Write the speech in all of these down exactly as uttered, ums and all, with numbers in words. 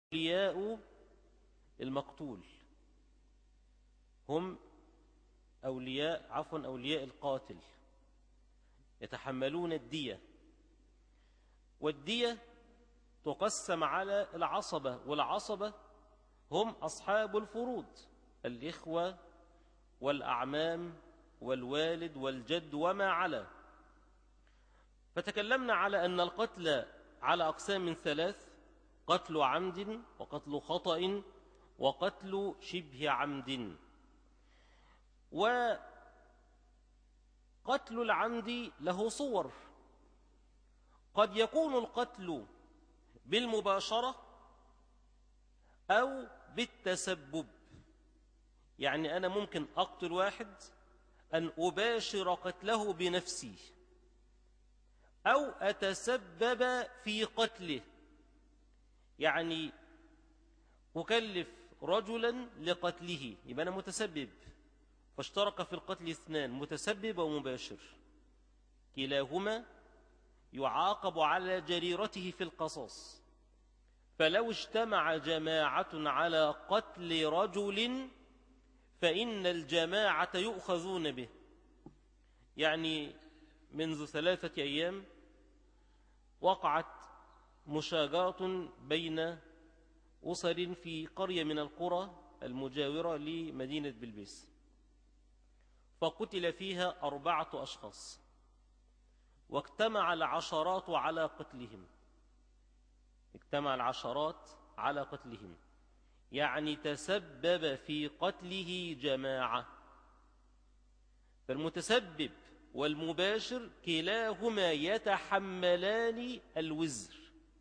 أولياء المقتول هم أولياء عفوا أولياء القاتل يتحملون الدية، والدية تقسم على العصبة، والعصبة هم أصحاب الفروض، الإخوة والأعمام والوالد والجد وما على. فتكلمنا على أن القتل على أقسام ثلاث: قتل عمد وقتل خطأ وقتل شبه عمد. وقتل العمد له صور، قد يكون القتل بالمباشرة أو بالتسبب، يعني أنا ممكن أقتل واحد أن أباشر قتله بنفسي أو أتسبب في قتله، يعني أكلف رجلا لقتله يبقى أنا متسبب، فاشترك في القتل اثنان متسبب ومباشر، كلاهما يعاقب على جريرته في القصاص. فلو اجتمع جماعة على قتل رجل فإن الجماعة يؤخذون به. يعني منذ ثلاثة أيام وقعت مشاجرة بين أسر في قرية من القرى المجاورة لمدينة بلبيس، فقتل فيها أربعة أشخاص، واجتمع العشرات على قتلهم اجتمع العشرات على قتلهم يعني تسبب في قتله جماعة. فالمتسبب والمباشر كلاهما يتحملان الوزر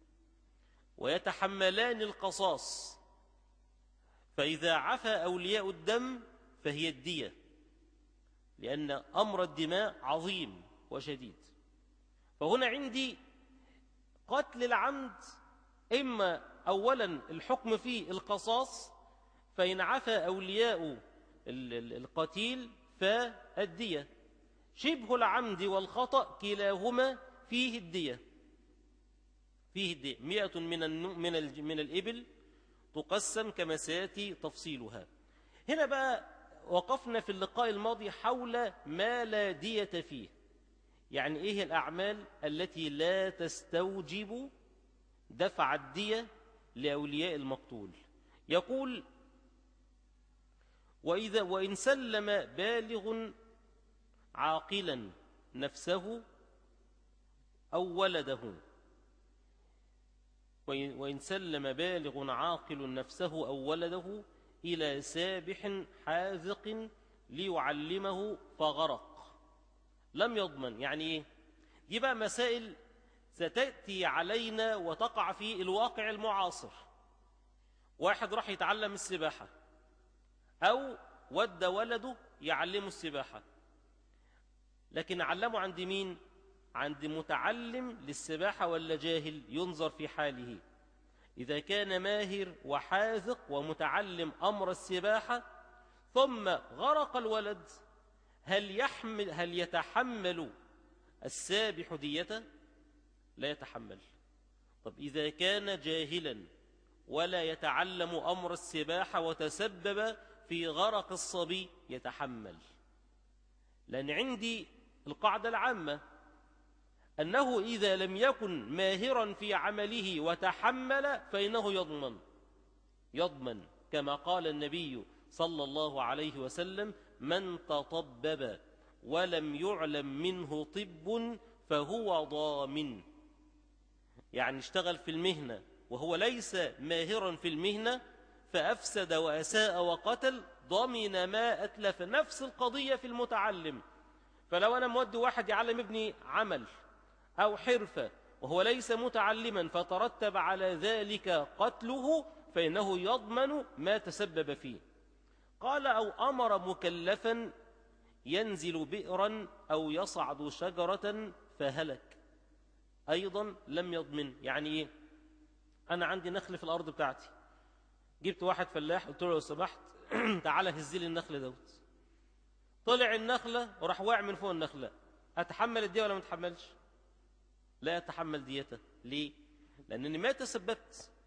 ويتحملان القصاص. فإذا عفى أولياء الدم فهي الدية، لأن أمر الدماء عظيم وشديد. فهنا عندي قتل العمد إما أولا الحكم فيه القصاص، فإن عفى أولياء القتيل فالدية. شبه العمد والخطأ كلاهما فيه الدية فيه الدية مئة من من من الإبل تقسم كما سيأتي تفصيلها. هنا بقى وقفنا في اللقاء الماضي حول ما لا دية فيه، يعني إيه الأعمال التي لا تستوجب دفع الدية لأولياء المقتول. يقول: وإذا وإن سلم بالغ عاقلا نفسه أو ولده وإن سلم بالغ عاقل نفسه أو ولده إلى سابح حاذق ليعلمه فغرق لم يضمن. يعني إيه؟ دي بقى مسائل ستأتي علينا وتقع في الواقع المعاصر. واحد راح يتعلم السباحة أو ود ولده يعلمه السباحة، لكن علمه عند مين؟ عند متعلم للسباحة ولا جاهل؟ ينظر في حاله. إذا كان ماهر وحاذق ومتعلم أمر السباحة ثم غرق الولد، هل يحمل هل يتحمل السابح ديته؟ لا يتحمل. طب إذا كان جاهلا ولا يتعلم أمر السباحة وتسبب في غرق الصبي يتحمل، لأن عندي القاعدة العامة أنه إذا لم يكن ماهرا في عمله وتحمل فإنه يضمن يضمن كما قال النبي صلى الله عليه وسلم: من تطبب ولم يعلم منه طب فهو ضامن. يعني اشتغل في المهنة وهو ليس ماهرا في المهنة فأفسد وأساء وقتل، ضمن ما أتلف. نفس القضية في المتعلم. فلو أنا مودي واحد يعلم ابني عمل أو حرفة وهو ليس متعلما فترتب على ذلك قتله فإنه يضمن ما تسبب فيه. قال: أو أمر مكلفا ينزل بئرا أو يصعد شجرة فهلك، أيضا لم يضمن. يعني إيه؟ أنا عندي نخل في الأرض بتاعتي، جبت واحد فلاح قلت له لو سمحت تعالى هزلي النخل دوت، طلع النخلة وراح واقع من فوق النخلة، أتحمل الدية ولا ما أتحملش؟ لا يتحمل ديته. ليه؟ لأنني ما تسببت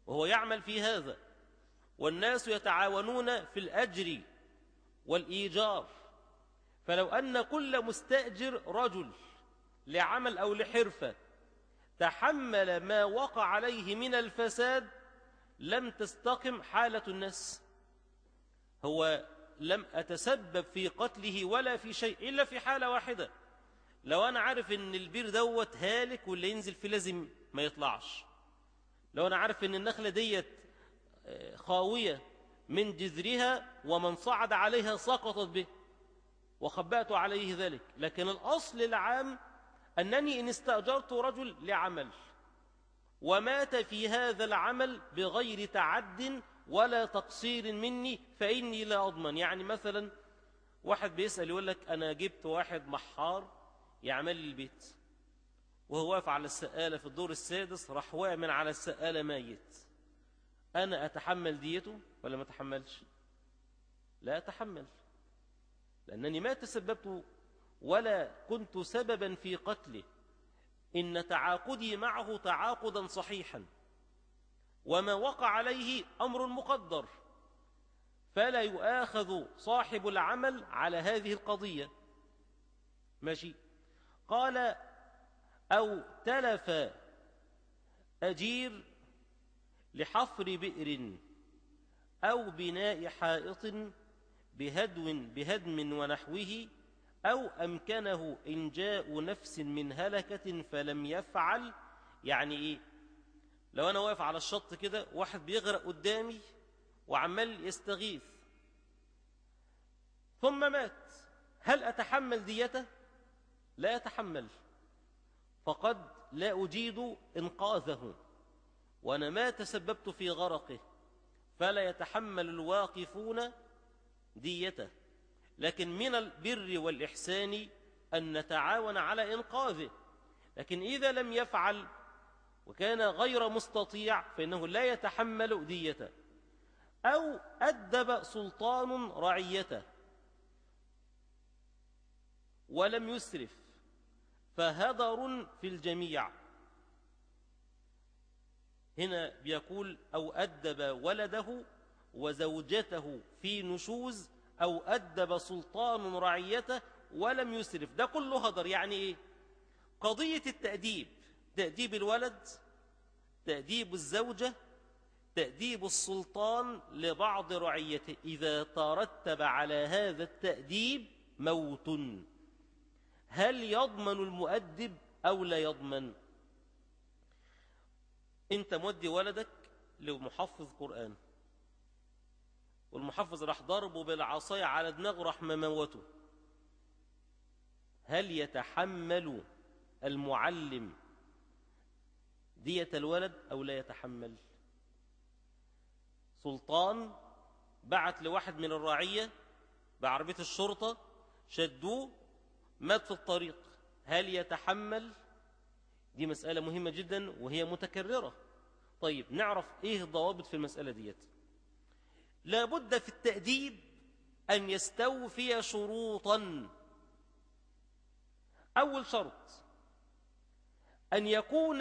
وهو يعمل في هذا، والناس يتعاونون في الأجر والإيجار. فلو أن كل مستأجر رجل لعمل أو لحرفة تحمل ما وقع عليه من الفساد لم تستقم حالة الناس. هو لم أتسبب في قتله ولا في شيء إلا في حالة واحدة، لو أنا عارف إن البير دوت هالك واللي ينزل فيه لازم ما يطلعش، لو أنا عارف إن النخلة ديت خاوية من جذرها ومن صعد عليها سقطت به وخبأت عليه ذلك. لكن الأصل العام أنني إن استأجرت رجل لعمل ومات في هذا العمل بغير تعد ولا تقصير مني فإني لا أضمن. يعني مثلا واحد بيسأل يقول لك أنا جبت واحد محار يعمل لي البيت، وهو واقف على السقالة في الدور السادس راح واقع من على السقالة ميت، أنا أتحمل ديته ولا ما أتحملش؟ لا أتحمل، لأنني ما تسببت ولا كنت سببا في قتله، إن تعاقدي معه تعاقدا صحيحا، وما وقع عليه أمر مقدر، فلا يؤاخذ صاحب العمل على هذه القضية. ماشي. قال أو تلف أجير لحفر بئر أو بناء حائط بهدو بهدم ونحوه، أو أمكنه إنجاء نفس من هلكة فلم يفعل. يعني إيه؟ لو أنا واقف على الشط كده واحد بيغرق قدامي وعمال يستغيث ثم مات، هل أتحمل ديته؟ لا أتحمل، فقد لا أجيد إنقاذه وأنا ما تسببت في غرقه، فلا يتحمل الواقفون ديته. لكن من البر والإحسان أن نتعاون على إنقاذه، لكن إذا لم يفعل وكان غير مستطيع فإنه لا يتحمل ديته. أو أدب سلطان رعيته ولم يسرف فهدر في الجميع. هنا بيقول أو أدب ولده وزوجته في نشوز، أو أدب سلطان رعيته ولم يسرف، ده كله هدر. يعني إيه؟ قضية التأديب، تأديب الولد، تأديب الزوجة، تأديب السلطان لبعض رعيته، إذا ترتب على هذا التأديب موت، هل يضمن المؤدب أو لا يضمن؟ أنت مودي ولدك لمحفظ قرآن، والمحفظ راح ضربه بالعصاية على دماغه راح مموته، هل يتحمل المعلم دية الولد أو لا يتحمل؟ سلطان بعت لواحد من الرعية بعربية الشرطة شدوه مات في الطريق، هل يتحمل؟ دي مسألة مهمة جدا وهي متكررة. طيب نعرف إيه الضوابط في المسألة ديت. لابد في التأديب أن يستوفي شروطا. أول شرط أن يكون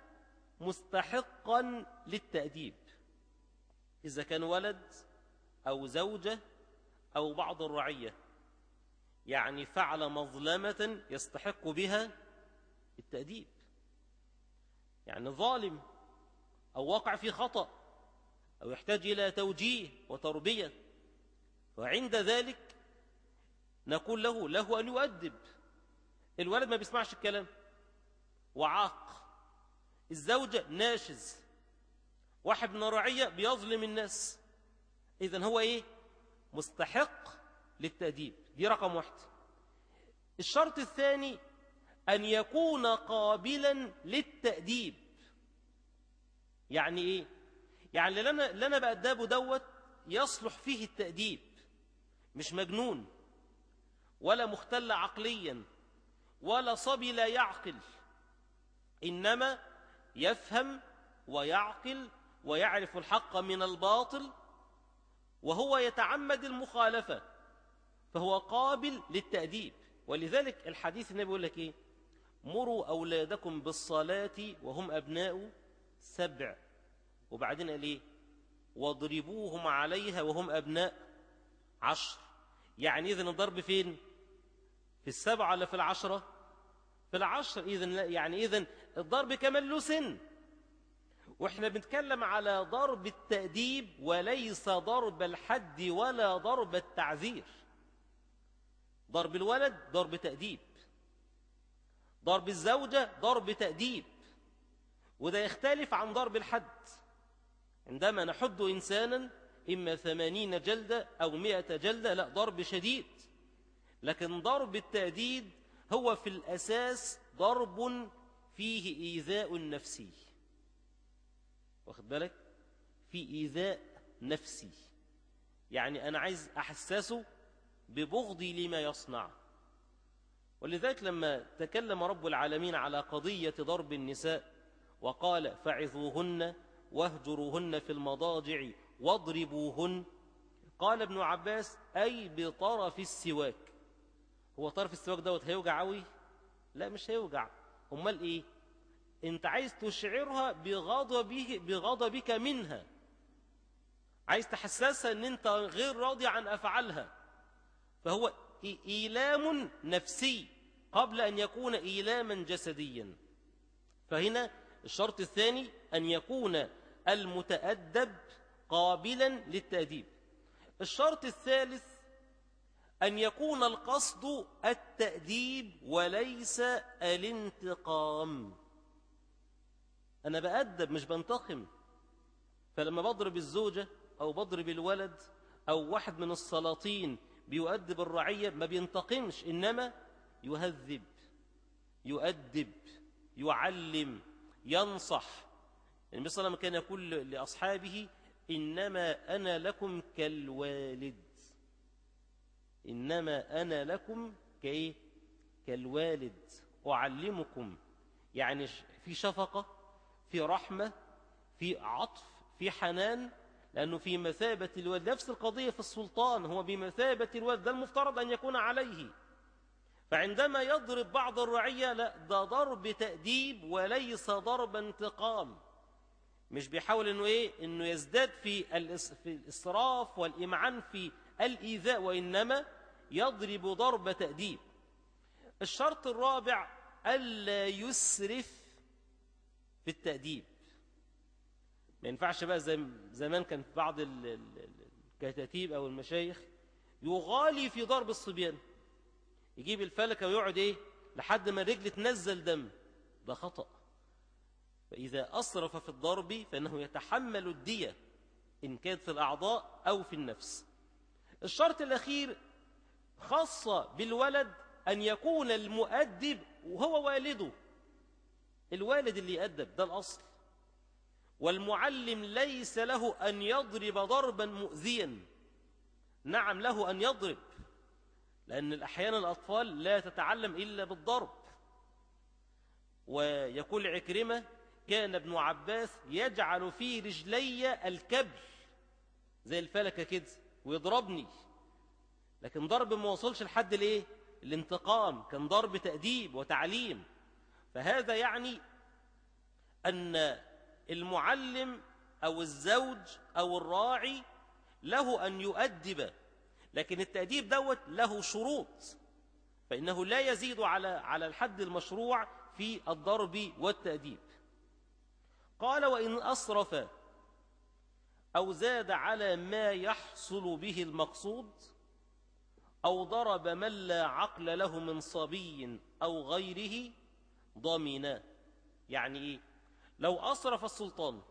مستحقا للتأديب، إذا كان ولد أو زوجة أو بعض الرعية، يعني فعل مظلمة يستحق بها التأديب، يعني ظالم أو وقع في خطأ أو يحتاج إلى توجيه وتربية، وعند ذلك نقول له له أن يؤدب. الولد ما بيسمعش الكلام وعاق، الزوجة ناشز، واحد من الرعية بيظلم الناس، إذن هو إيه؟ مستحق للتأديب. دي رقم واحد. الشرط الثاني أن يكون قابلا للتأديب. يعني إيه؟ يعني اللي أنا, اللي أنا بأدبه دوت يصلح فيه التأديب، مش مجنون ولا مختل عقليا ولا صبي لا يعقل، إنما يفهم ويعقل ويعرف الحق من الباطل وهو يتعمد المخالفة، فهو قابل للتأديب. ولذلك الحديث النبي يقول لك إيه؟ مروا أولادكم بالصلاة وهم أبناء سبع وبعدين قال ايه؟ واضربوهم عليها وهم أبناء عشر. يعني إذن الضرب فين؟ في السبعة ولا في العشرة؟ في العشر. إذن يعني إذن الضرب كمان له سن، وإحنا بنتكلم على ضرب التأديب وليس ضرب الحد ولا ضرب التعذير. ضرب الولد ضرب تأديب، ضرب الزوجة ضرب تأديب، وده يختلف عن ضرب الحد. عندما نحد إنسانا إما ثمانين جلدة أو مئة جلدة، لا، ضرب شديد. لكن ضرب التأديب هو في الأساس ضرب فيه إيذاء نفسي، واخد بالك؟ في إيذاء نفسي، يعني أنا عايز أحسسه ببغضي لما يصنع. ولذلك لما تكلم رب العالمين على قضية ضرب النساء وقال فعظوهن واهجروهن في المضاجع واضربوهن، قال ابن عباس أي بطرف السواك. هو طرف السواك دوت هيوجع قوي؟ لا، مش هيوجع. امال ايه؟ انت عايز تشعرها بغضبه بغضبك منها، عايز تحسسها ان انت غير راضي عن افعالها، فهو إيلام نفسي قبل ان يكون إيلاما جسديا. فهنا الشرط الثاني أن يكون المتأدب قابلا للتأديب. الشرط الثالث أن يكون القصد التأديب وليس الانتقام. أنا بأدب مش بنتقم. فلما بضرب الزوجة أو بضرب الولد أو واحد من السلاطين بيؤدب الرعية ما بينتقمش، إنما يهذب، يؤدب، يعلم، ينصح. النبي صلى الله عليه وسلم كان يقول لأصحابه إنما أنا لكم كالوالد. إنما أنا لكم كإيه؟ كالوالد، أعلمكم. يعني في شفقة، في رحمة، في عطف، في حنان، لأنه في مثابة الوالد. نفس القضية في السلطان، هو بمثابة الوالد، ده المفترض أن يكون عليه. فعندما يضرب بعض الرعية، لا، ده ضرب تأديب وليس ضرب انتقام. مش بيحاول انه ايه انه يزداد في في الاسراف والامعان في الايذاء، وانما يضرب ضرب تأديب. الشرط الرابع الا يسرف في التأديب. ما ينفعش بقى زي زمان كان في بعض الكتاتيب او المشايخ يغالي في ضرب الصبيان، يجيب الفلكة ويقعد ايه لحد ما الرجل تنزل دم. ده خطأ. فإذا أسرف في الضرب فإنه يتحمل الدية إن كانت في الأعضاء أو في النفس. الشرط الأخير خاصة بالولد أن يكون المؤدب وهو والده. الوالد اللي يأدب، ده الأصل. والمعلم ليس له أن يضرب ضربا مؤذيا. نعم، له أن يضرب، لأن أحيانا الأطفال لا تتعلم إلا بالضرب. ويقول عكرمة كان ابن عباس يجعل في رجلي الكبل زي الفلكة كده ويضربني، لكن ضرب ما وصلش لحد الايه الانتقام، كان ضرب تأديب وتعليم. فهذا يعني أن المعلم أو الزوج أو الراعي له أن يؤدب، لكن التأديب دوت له شروط، فإنه لا يزيد على على الحد المشروع في الضرب والتأديب. قال وإن أسرف أو زاد على ما يحصل به المقصود أو ضرب من لا عقل له من صبي أو غيره ضمنا. يعني إيه؟ لو أسرف السلطان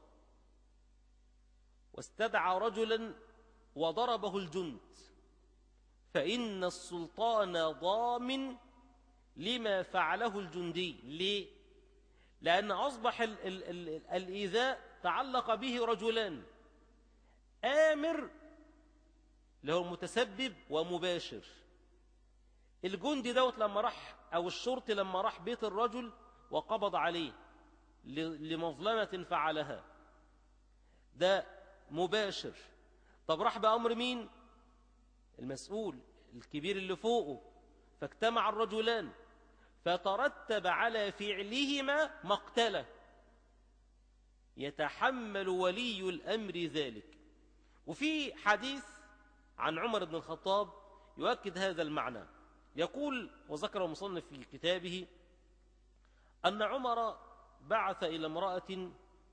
واستدعى رجلا وضربه الجند، فإن السلطان ضامن لما فعله الجندي. ليه؟ لأن أصبح ال ال ال الإيذاء تعلق به رجلان، آمر اللي هو المتسبب ومباشر. الجندي دوت لما راح أو الشرطي لما راح بيت الرجل وقبض عليه لمظلمة فعلها، ده مباشر. طب راح بأمر مين؟ المسؤول الكبير اللي فوقه. فاجتمع الرجلان فترتب على فعلهما مقتله. يتحمل ولي الأمر ذلك. وفي حديث عن عمر بن الخطاب يؤكد هذا المعنى، يقول وذكر المصنف في كتابه أن عمر بعث إلى امرأة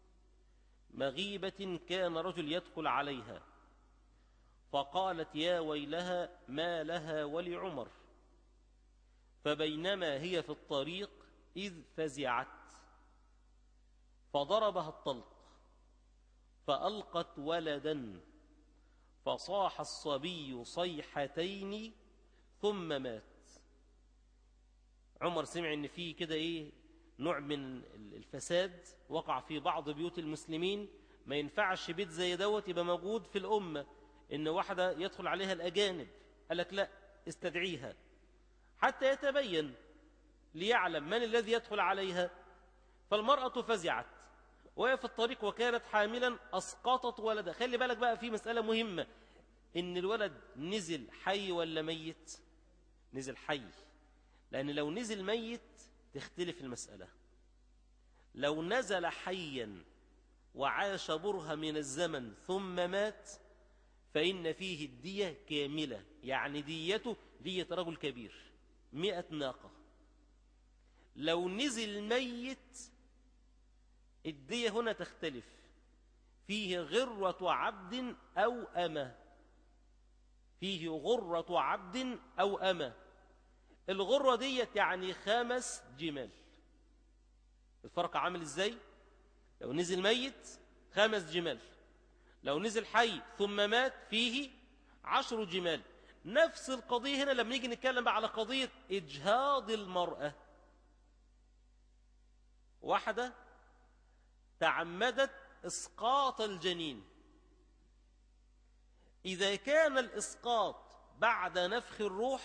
مغيبة كان رجل يدخل عليها، فقالت يا ويلها ما لها ولعمر، فبينما هي في الطريق إذ فزعت فضربها الطلق فألقت ولدا فصاح الصبي صيحتين ثم مات. عمر سمع ان في كده ايه نوع من الفساد وقع في بعض بيوت المسلمين، ما ينفعش بيت زي دوت يبقى موجود في الأمة، ان واحدة يدخل عليها الأجانب. قال لك لا، استدعيها حتى يتبين ليعلم من الذي يدخل عليها. فالمرأة فزعت وهي في الطريق وكانت حاملا، أسقطت ولدها. خلي بالك بقى في مسألة مهمة، إن الولد نزل حي ولا ميت؟ نزل حي، لأن لو نزل ميت تختلف المسألة. لو نزل حيا وعاش برهة من الزمن ثم مات فإن فيه الدية كاملة، يعني ديته دية رجل كبير مئة ناقة. لو نزل ميت الدية هنا تختلف، فيه غرة عبد أو أمة، فيه غرة عبد أو أمة. الغرة ديت يعني خمس جمال. الفرق عامل إزاي؟ لو نزل ميت خمس جمال، لو نزل حي ثم مات فيه عشر جمال. نفس القضية هنا لما نيجي نتكلم بقى على قضية إجهاض المرأة. واحدة تعمدت إسقاط الجنين، إذا كان الإسقاط بعد نفخ الروح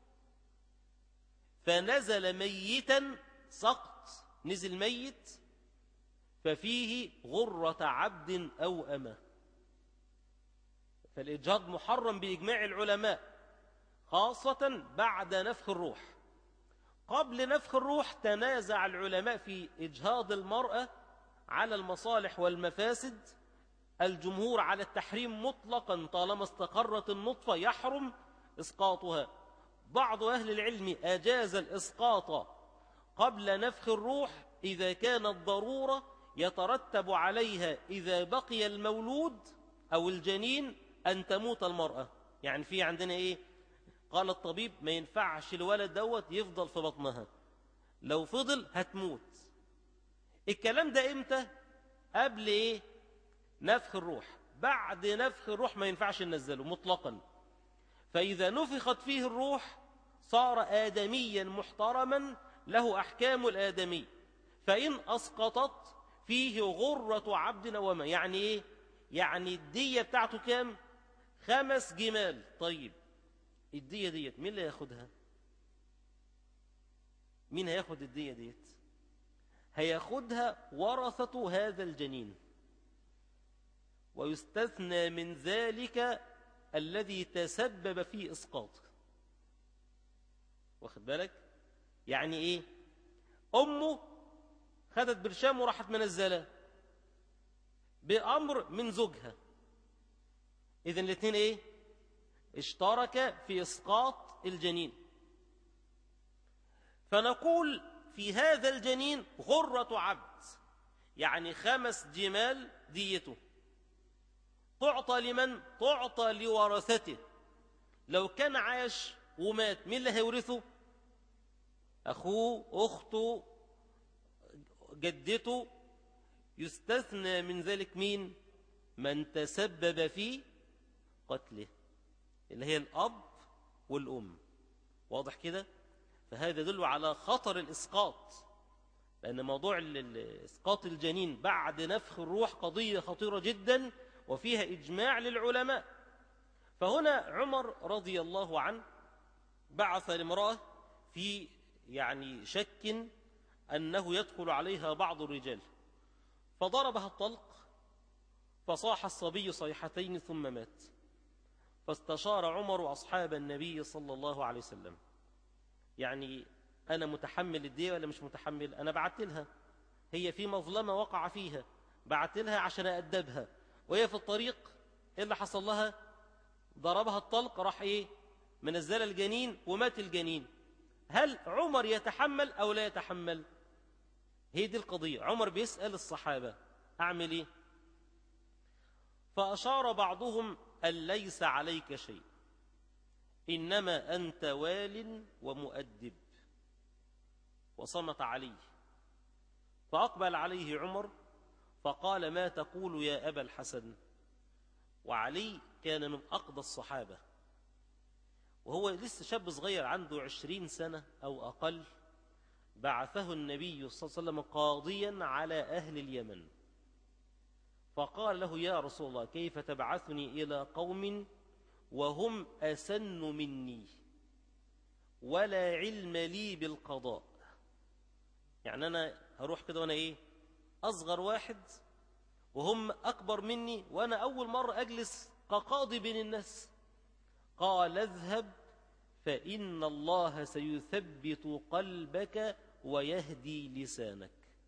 فنزل ميتا، سقط نزل ميت، ففيه غرة عبد أو أمة. فالإجهاض محرم بإجماع العلماء، خاصة بعد نفخ الروح. قبل نفخ الروح تنازع العلماء في إجهاض المرأة على المصالح والمفاسد. الجمهور على التحريم مطلقا، طالما استقرت النطفة يحرم إسقاطها. بعض أهل العلم أجاز الإسقاط قبل نفخ الروح إذا كانت ضرورة يترتب عليها إذا بقي المولود أو الجنين أن تموت المرأة. يعني في عندنا إيه؟ قال الطبيب ما ينفعش الولد دوت يفضل في بطنها، لو فضل هتموت. الكلام ده إمتى؟ قبل إيه؟ نفخ الروح. بعد نفخ الروح ما ينفعش ننزله مطلقا. فإذا نفخت فيه الروح صار آدميا محترما له أحكام الآدمي. فإن أسقطت فيه غرة عبد وما. يعني إيه؟ يعني الدية بتاعته كام؟ خمس جمال. طيب الدية ديت مين اللي ياخدها؟ مين هياخد الدية ديت؟ هياخدها ورثة هذا الجنين، ويستثنى من ذلك الذي تسبب في إسقاطه. واخد بالك؟ يعني إيه؟ أمه خدت برشام وراحت منزلة بأمر من زوجها، إذن الاثنين إيه؟ اشترك في إسقاط الجنين. فنقول في هذا الجنين غرة عبد، يعني خمس جمال ديته. تعطى لمن؟ تعطى لورثته. لو كان عاش ومات مين اللي هيورثه؟ أخوه، أخته، جدته. يستثنى من ذلك مين؟ من تسبب في قتله، اللي هي الأب والأم. واضح كده؟ فهذا يدل على خطر الإسقاط، لأن موضوع إسقاط الجنين بعد نفخ الروح قضية خطيرة جدا وفيها إجماع للعلماء. فهنا عمر رضي الله عنه بعث لامرأة في يعني شك أنه يدخل عليها بعض الرجال، فضربها الطلق فصاح الصبي صيحتين ثم مات. فاستشار عمر أصحاب النبي صلى الله عليه وسلم، يعني أنا متحمل الدية ولا مش متحمل؟ أنا بعت لها، هي في مظلمة وقع فيها، بعت لها عشان أأدبها، وهي في الطريق إيه اللي حصل لها؟ ضربها الطلق، راح إيه؟ منزل الجنين ومات الجنين. هل عمر يتحمل أو لا يتحمل؟ هي دي القضية. عمر بيسأل الصحابة أعمل إيه؟ فأشار بعضهم أن ليس عليك شيء، إنما أنت وال ومؤدب، وصمت عليه. فأقبل عليه عمر فقال ما تقول يا أبا الحسن؟ وعلي كان من أقدى الصحابة، وهو لسه شاب صغير عنده عشرين سنة أو أقل. بعثه النبي صلى الله عليه وسلم قاضيا على أهل اليمن، فقال له يا رسول الله كيف تبعثني إلى قوم وهم أسن مني ولا علم لي بالقضاء؟ يعني أنا هروح كده وأنا إيه؟ أصغر واحد، وهم أكبر مني، وأنا أول مرة أجلس كقاضي بين الناس. قال اذهب فإن الله سيثبت قلبك ويهدي لسانك،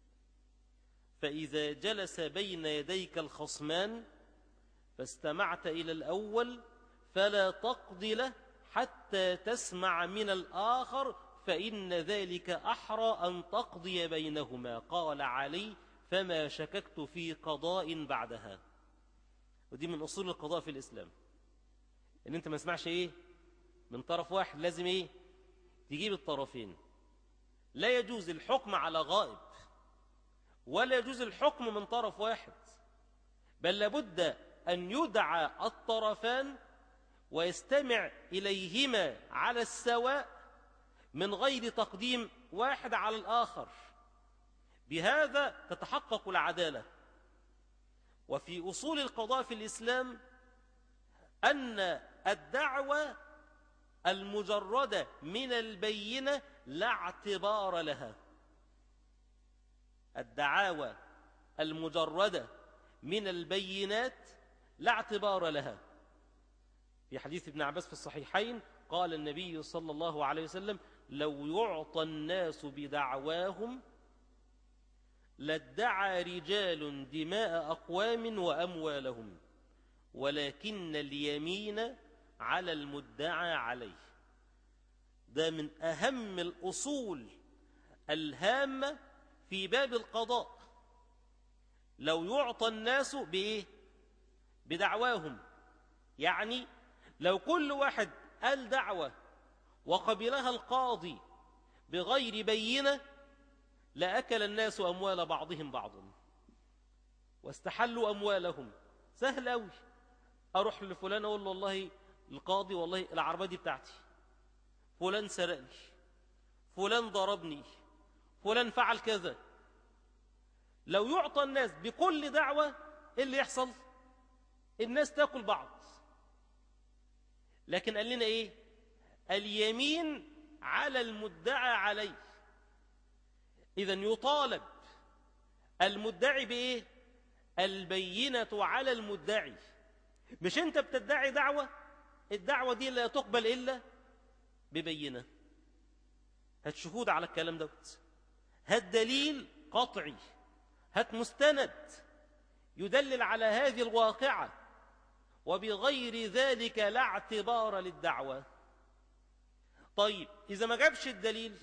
فإذا جلس بين يديك الخصمان فاستمعت إلى الأول فلا تقضي له حتى تسمع من الآخر، فإن ذلك أحرى أن تقضي بينهما. قال علي فما شككت في قضاء بعدها. ودي من أصول القضاء في الإسلام، إن أنت ما اسمعش إيه من طرف واحد، لازم إيه تجيب الطرفين. لا يجوز الحكم على غائب، ولا يجوز الحكم من طرف واحد، بل لابد أن يدعى الطرفان ويستمع إليهما على السواء من غير تقديم واحد على الآخر. بهذا تتحقق العدالة. وفي أصول القضاء في الإسلام أن الدعوة المجردة من البينة لا اعتبار لها. الدعاوى المجردة من البينات لا اعتبار لها. في حديث ابن عباس في الصحيحين قال النبي صلى الله عليه وسلم لو يعطى الناس بدعواهم لادعى رجال دماء أقوام وأموالهم، ولكن اليمين على المدعى عليه. ده من أهم الأصول الهامة في باب القضاء. لو يعطى الناس بإيه؟ بدعواهم، يعني لو كل واحد قال دعوة وقبلها القاضي بغير بينة لأكل الناس أموال بعضهم بعضا واستحلوا أموالهم. سهل أوي، أروح لفلان أقول له والله القاضي والله العربة دي بتاعتي، فلان سرقني، فلان ضربني، فلان فعل كذا. لو يعطى الناس بكل دعوة إيه اللي يحصل؟ الناس تأكل بعض. لكن قال لنا إيه؟ اليمين على المدعى عليه. إذن يطالب المدعي بإيه؟ البينة على المدعي. مش أنت بتدعي دعوة، الدعوة دي لا تقبل إلا ببينة. هات شهود على الكلام دوت، هات دليل قطعي، هات مستند يدلل على هذه الواقعة، وبغير ذلك لا اعتبار للدعوة. طيب إذا ما جابش الدليل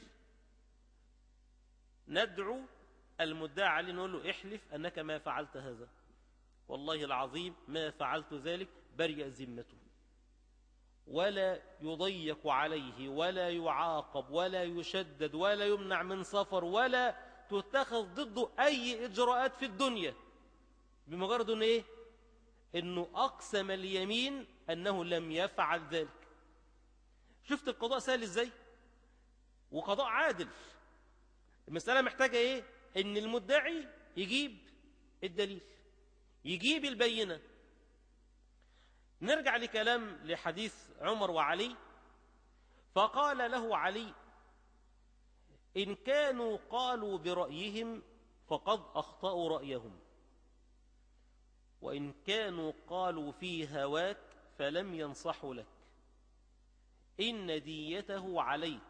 ندعو المدعي عليه نقول له احلف أنك ما فعلت هذا، والله العظيم ما فعلت ذلك، برئ ذمته، ولا يضيق عليه ولا يعاقب ولا يشدد ولا يمنع من سفر ولا تتخذ ضده أي إجراءات في الدنيا، بمجرد أنه إيه؟ أنه أقسم اليمين أنه لم يفعل ذلك. شفت القضاء سهل إزاي؟ وقضاء عادل. المسألة محتاجة إيه؟ أن المدعي يجيب الدليل، يجيب البينة. نرجع لكلام لحديث عمر وعلي. فقال له علي إن كانوا قالوا برأيهم فقد أخطأوا رأيهم، وإن كانوا قالوا في هواك فلم ينصحوا لك، إن ديته عليك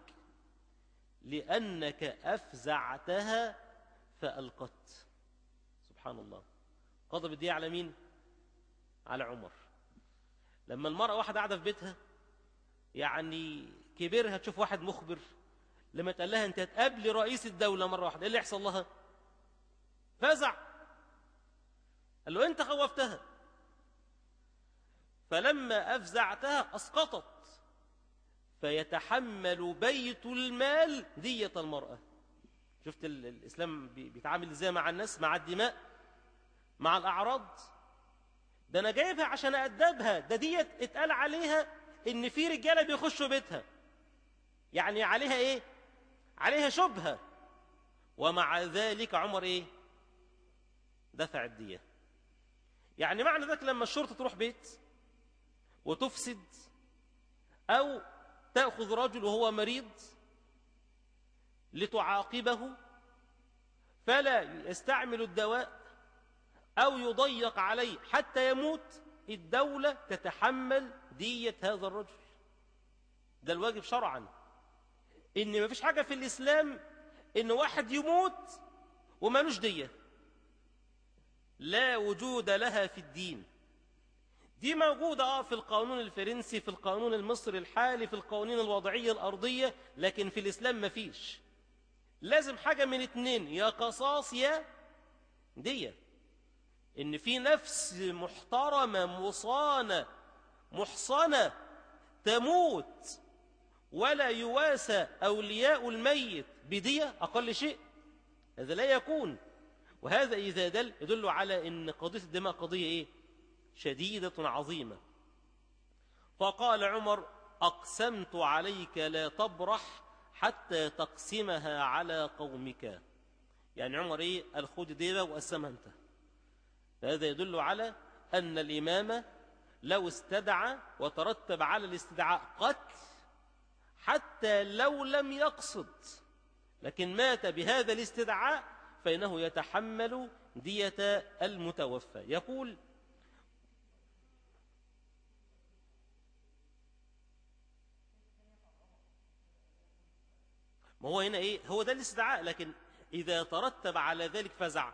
لأنك أفزعتها فألقت. سبحان الله. قضى بالدية على مين؟ على عمر. لما المرأة واحدة قاعدة في بيتها يعني كبيرها تشوف واحد مخبر، لما تقال لها انت هتقابلي رئيس الدولة مرة واحدة، ايه اللي يحصل لها؟ فزع. قال له انت خوفتها، فلما افزعتها اسقطت، فيتحمل بيت المال دية المرأة. شفت الاسلام بيتعامل ازاي مع الناس، مع الدماء، مع الاعراض. ده انا جايبها عشان ادبها، ده ديت اتقال عليها ان في رجاله بيخشوا بيتها، يعني عليها ايه؟ عليها شبهه، ومع ذلك عمر ايه؟ دفع الدية. يعني معنى ذلك لما الشرطه تروح بيت وتفسد او تاخذ رجل وهو مريض لتعاقبه فلا يستعمل الدواء أو يضيق عليه حتى يموت، الدولة تتحمل دية هذا الرجل. ده الواجب شرعا. إن ما فيش حاجة في الإسلام إن واحد يموت ومالوش دية، لا وجود لها في الدين. دي موجودة آه في القانون الفرنسي، في القانون المصري الحالي، في القوانين الوضعية الأرضية، لكن في الإسلام ما فيش. لازم حاجة من اتنين، يا قصاص يا دية. إن في نفس محترمة مصانة محصنة تموت ولا يواسى أولياء الميت بدية أقل شيء، هذا لا يكون. وهذا إذا دل يدل على أن قضية الدماء قضية إيه؟ شديدة عظيمة. فقال عمر أقسمت عليك لا تبرح حتى تقسمها على قومك. يعني عمر إيه؟ الخد ديبة وقسمها أنت. فهذا يدل على أن الإمام لو استدعى وترتب على الاستدعاء قتل حتى لو لم يقصد، لكن مات بهذا الاستدعاء فإنه يتحمل دية المتوفى. يقول ما هو هنا إيه؟ هو ده الاستدعاء، لكن إذا ترتب على ذلك فزع،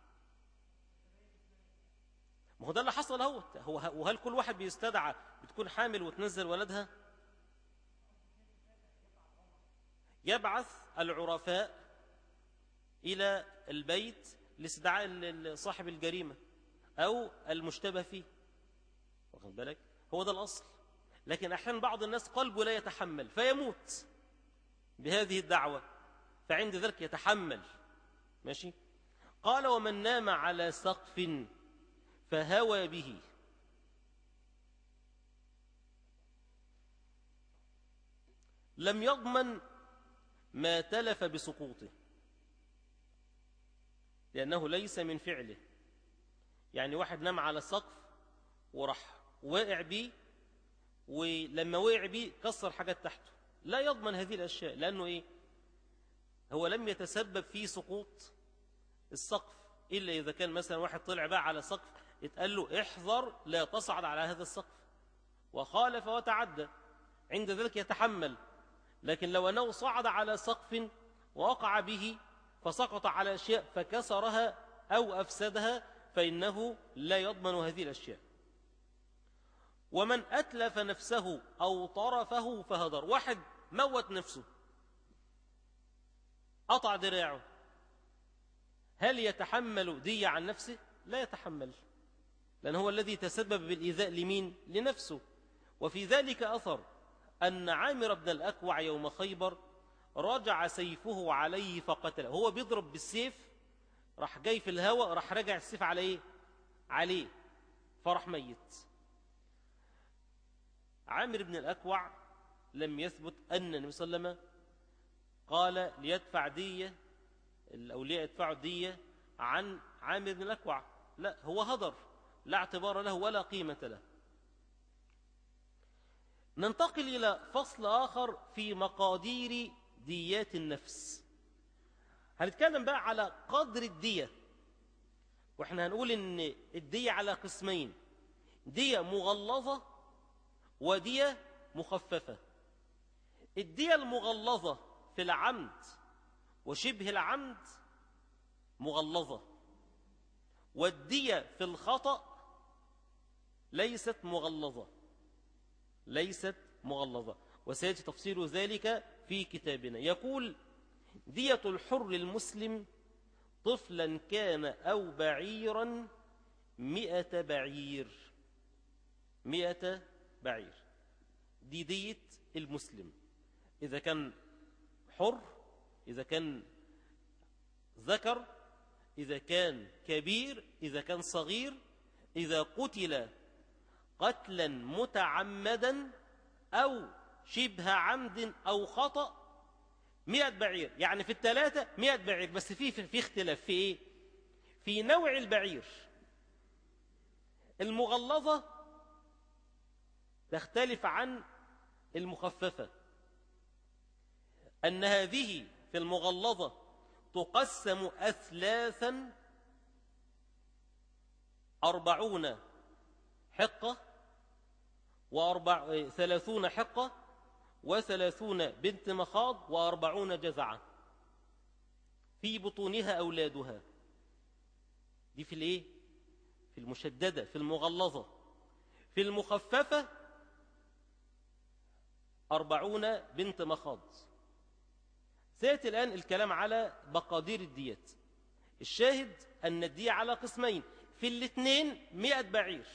ما هو ده اللي حصل اهو. هو وهل كل واحد بيستدعى بتكون حامل وتنزل ولدها؟ يبعث العرفاء إلى البيت لاستدعاء صاحب الجريمة أو المشتبه فيه، واخد بالك؟ هو ده الأصل. لكن أحيانا بعض الناس قلبه لا يتحمل فيموت بهذه الدعوة، فعند ذلك يتحمل. ماشي. قال ومن نام على سقف فهوى به لم يضمن ما تلف بسقوطه، لأنه ليس من فعله. يعني واحد نام على سقف وراح واقع بيه، ولما وقع بيه كسر حاجات تحته، لا يضمن هذه الأشياء، لأنه إيه؟ هو لم يتسبب في سقوط السقف، إلا إذا كان مثلا واحد طلع بقى على سقف اتقال له احذر لا تصعد على هذا السقف وخالف وتعدى، عند ذلك يتحمل. لكن لو أنه صعد على سقف ووقع به فسقط على أشياء فكسرها أو أفسدها فإنه لا يضمن هذه الأشياء. ومن أتلف نفسه أو طرفه فهدر، واحد موت نفسه قطع دراعه، هل يتحمل دية عن نفسه؟ لا يتحمل، لأن هو الذي تسبب بالإيذاء لمين؟ لنفسه. وفي ذلك أثر أن عامر بن الأكوع يوم خيبر رجع سيفه عليه فقتله، هو بيضرب بالسيف راح جاي في الهواء، راح رجع السيف عليه عليه فرح ميت. عامر بن الأكوع لم يثبت أن النبي صلى الله عليه وسلم قال ليدفع دية، الأولياء يدفعوا دية عن عامر بن الأكوع، لا، هو هدر لا اعتبار له ولا قيمة له. ننتقل إلى فصل آخر في مقادير ديات النفس. هنتكلم بقى على قدر الدية، وإحنا هنقول إن الدية على قسمين: دية مغلظة ودية مخففة. الدية المغلظة في العمد وشبه العمد مغلظة، والدية في الخطأ ليست مغلظة، ليست مغلظة، وسيأتي تفصيل ذلك في كتابنا. يقول: دية الحر المسلم طفلا كان أو بعيرا مئة بعير، مئة بعير، دي دية المسلم إذا كان حر، إذا كان ذكر، إذا كان كبير، إذا كان صغير، إذا قتل قتلا متعمدا أو شبه عمد أو خطأ مئة بعير. يعني في الثلاثة مئة بعير، بس في في اختلاف في إيه؟ في نوع البعير. المغلظة تختلف عن المخففة، أن هذه في المغلظة تقسم أثلاثا، أربعون حقة وأربع ثلاثون حقة وثلاثون بنت مخاض وأربعون جزعة في بطونها أولادها. دي في الإيه؟ في المشددة، في المغلظة. في المخففة أربعون بنت مخاض. سيأتي الآن الكلام على بقادير الديات. الشاهد أن الدية على قسمين، في الاثنين مئة بعير،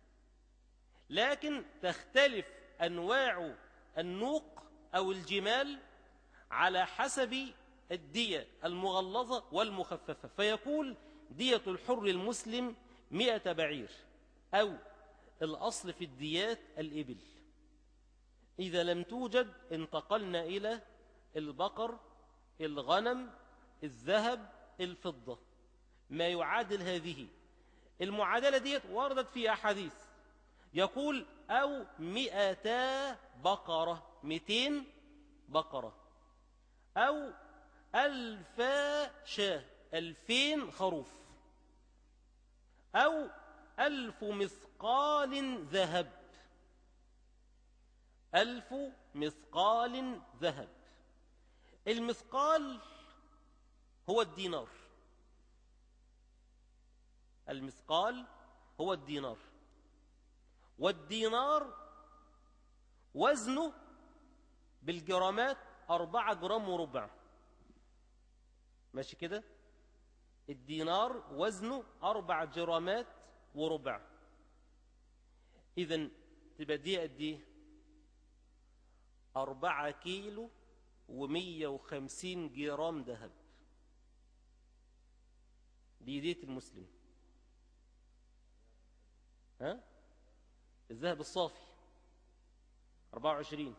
لكن تختلف أنواع النوق أو الجمال على حسب الدية المغلظة والمخففة. فيقول: دية الحر المسلم مئة بعير، أو الأصل في الديات الإبل. إذا لم توجد انتقلنا إلى البقر، الغنم، الذهب، الفضة، ما يعادل هذه. المعادلة ديت وردت في أحاديث، يقول: أو مئتا بقرة، مئتين بقرة، أو ألفا شاة، ألفين خروف، أو ألف مثقال ذهب، ألف مثقال ذهب. المثقال هو الدينار، المثقال هو الدينار، والدينار وزنه بالجرامات أربعة جرام وربع، ماشي كده؟ الدينار وزنه أربع جرامات وربع. إذن تبقى دي قد إيه؟ أربعة كيلو ومية وخمسين جرام ذهب. دي دية المسلم. ها؟ الذهب الصافي أربعة وعشرين،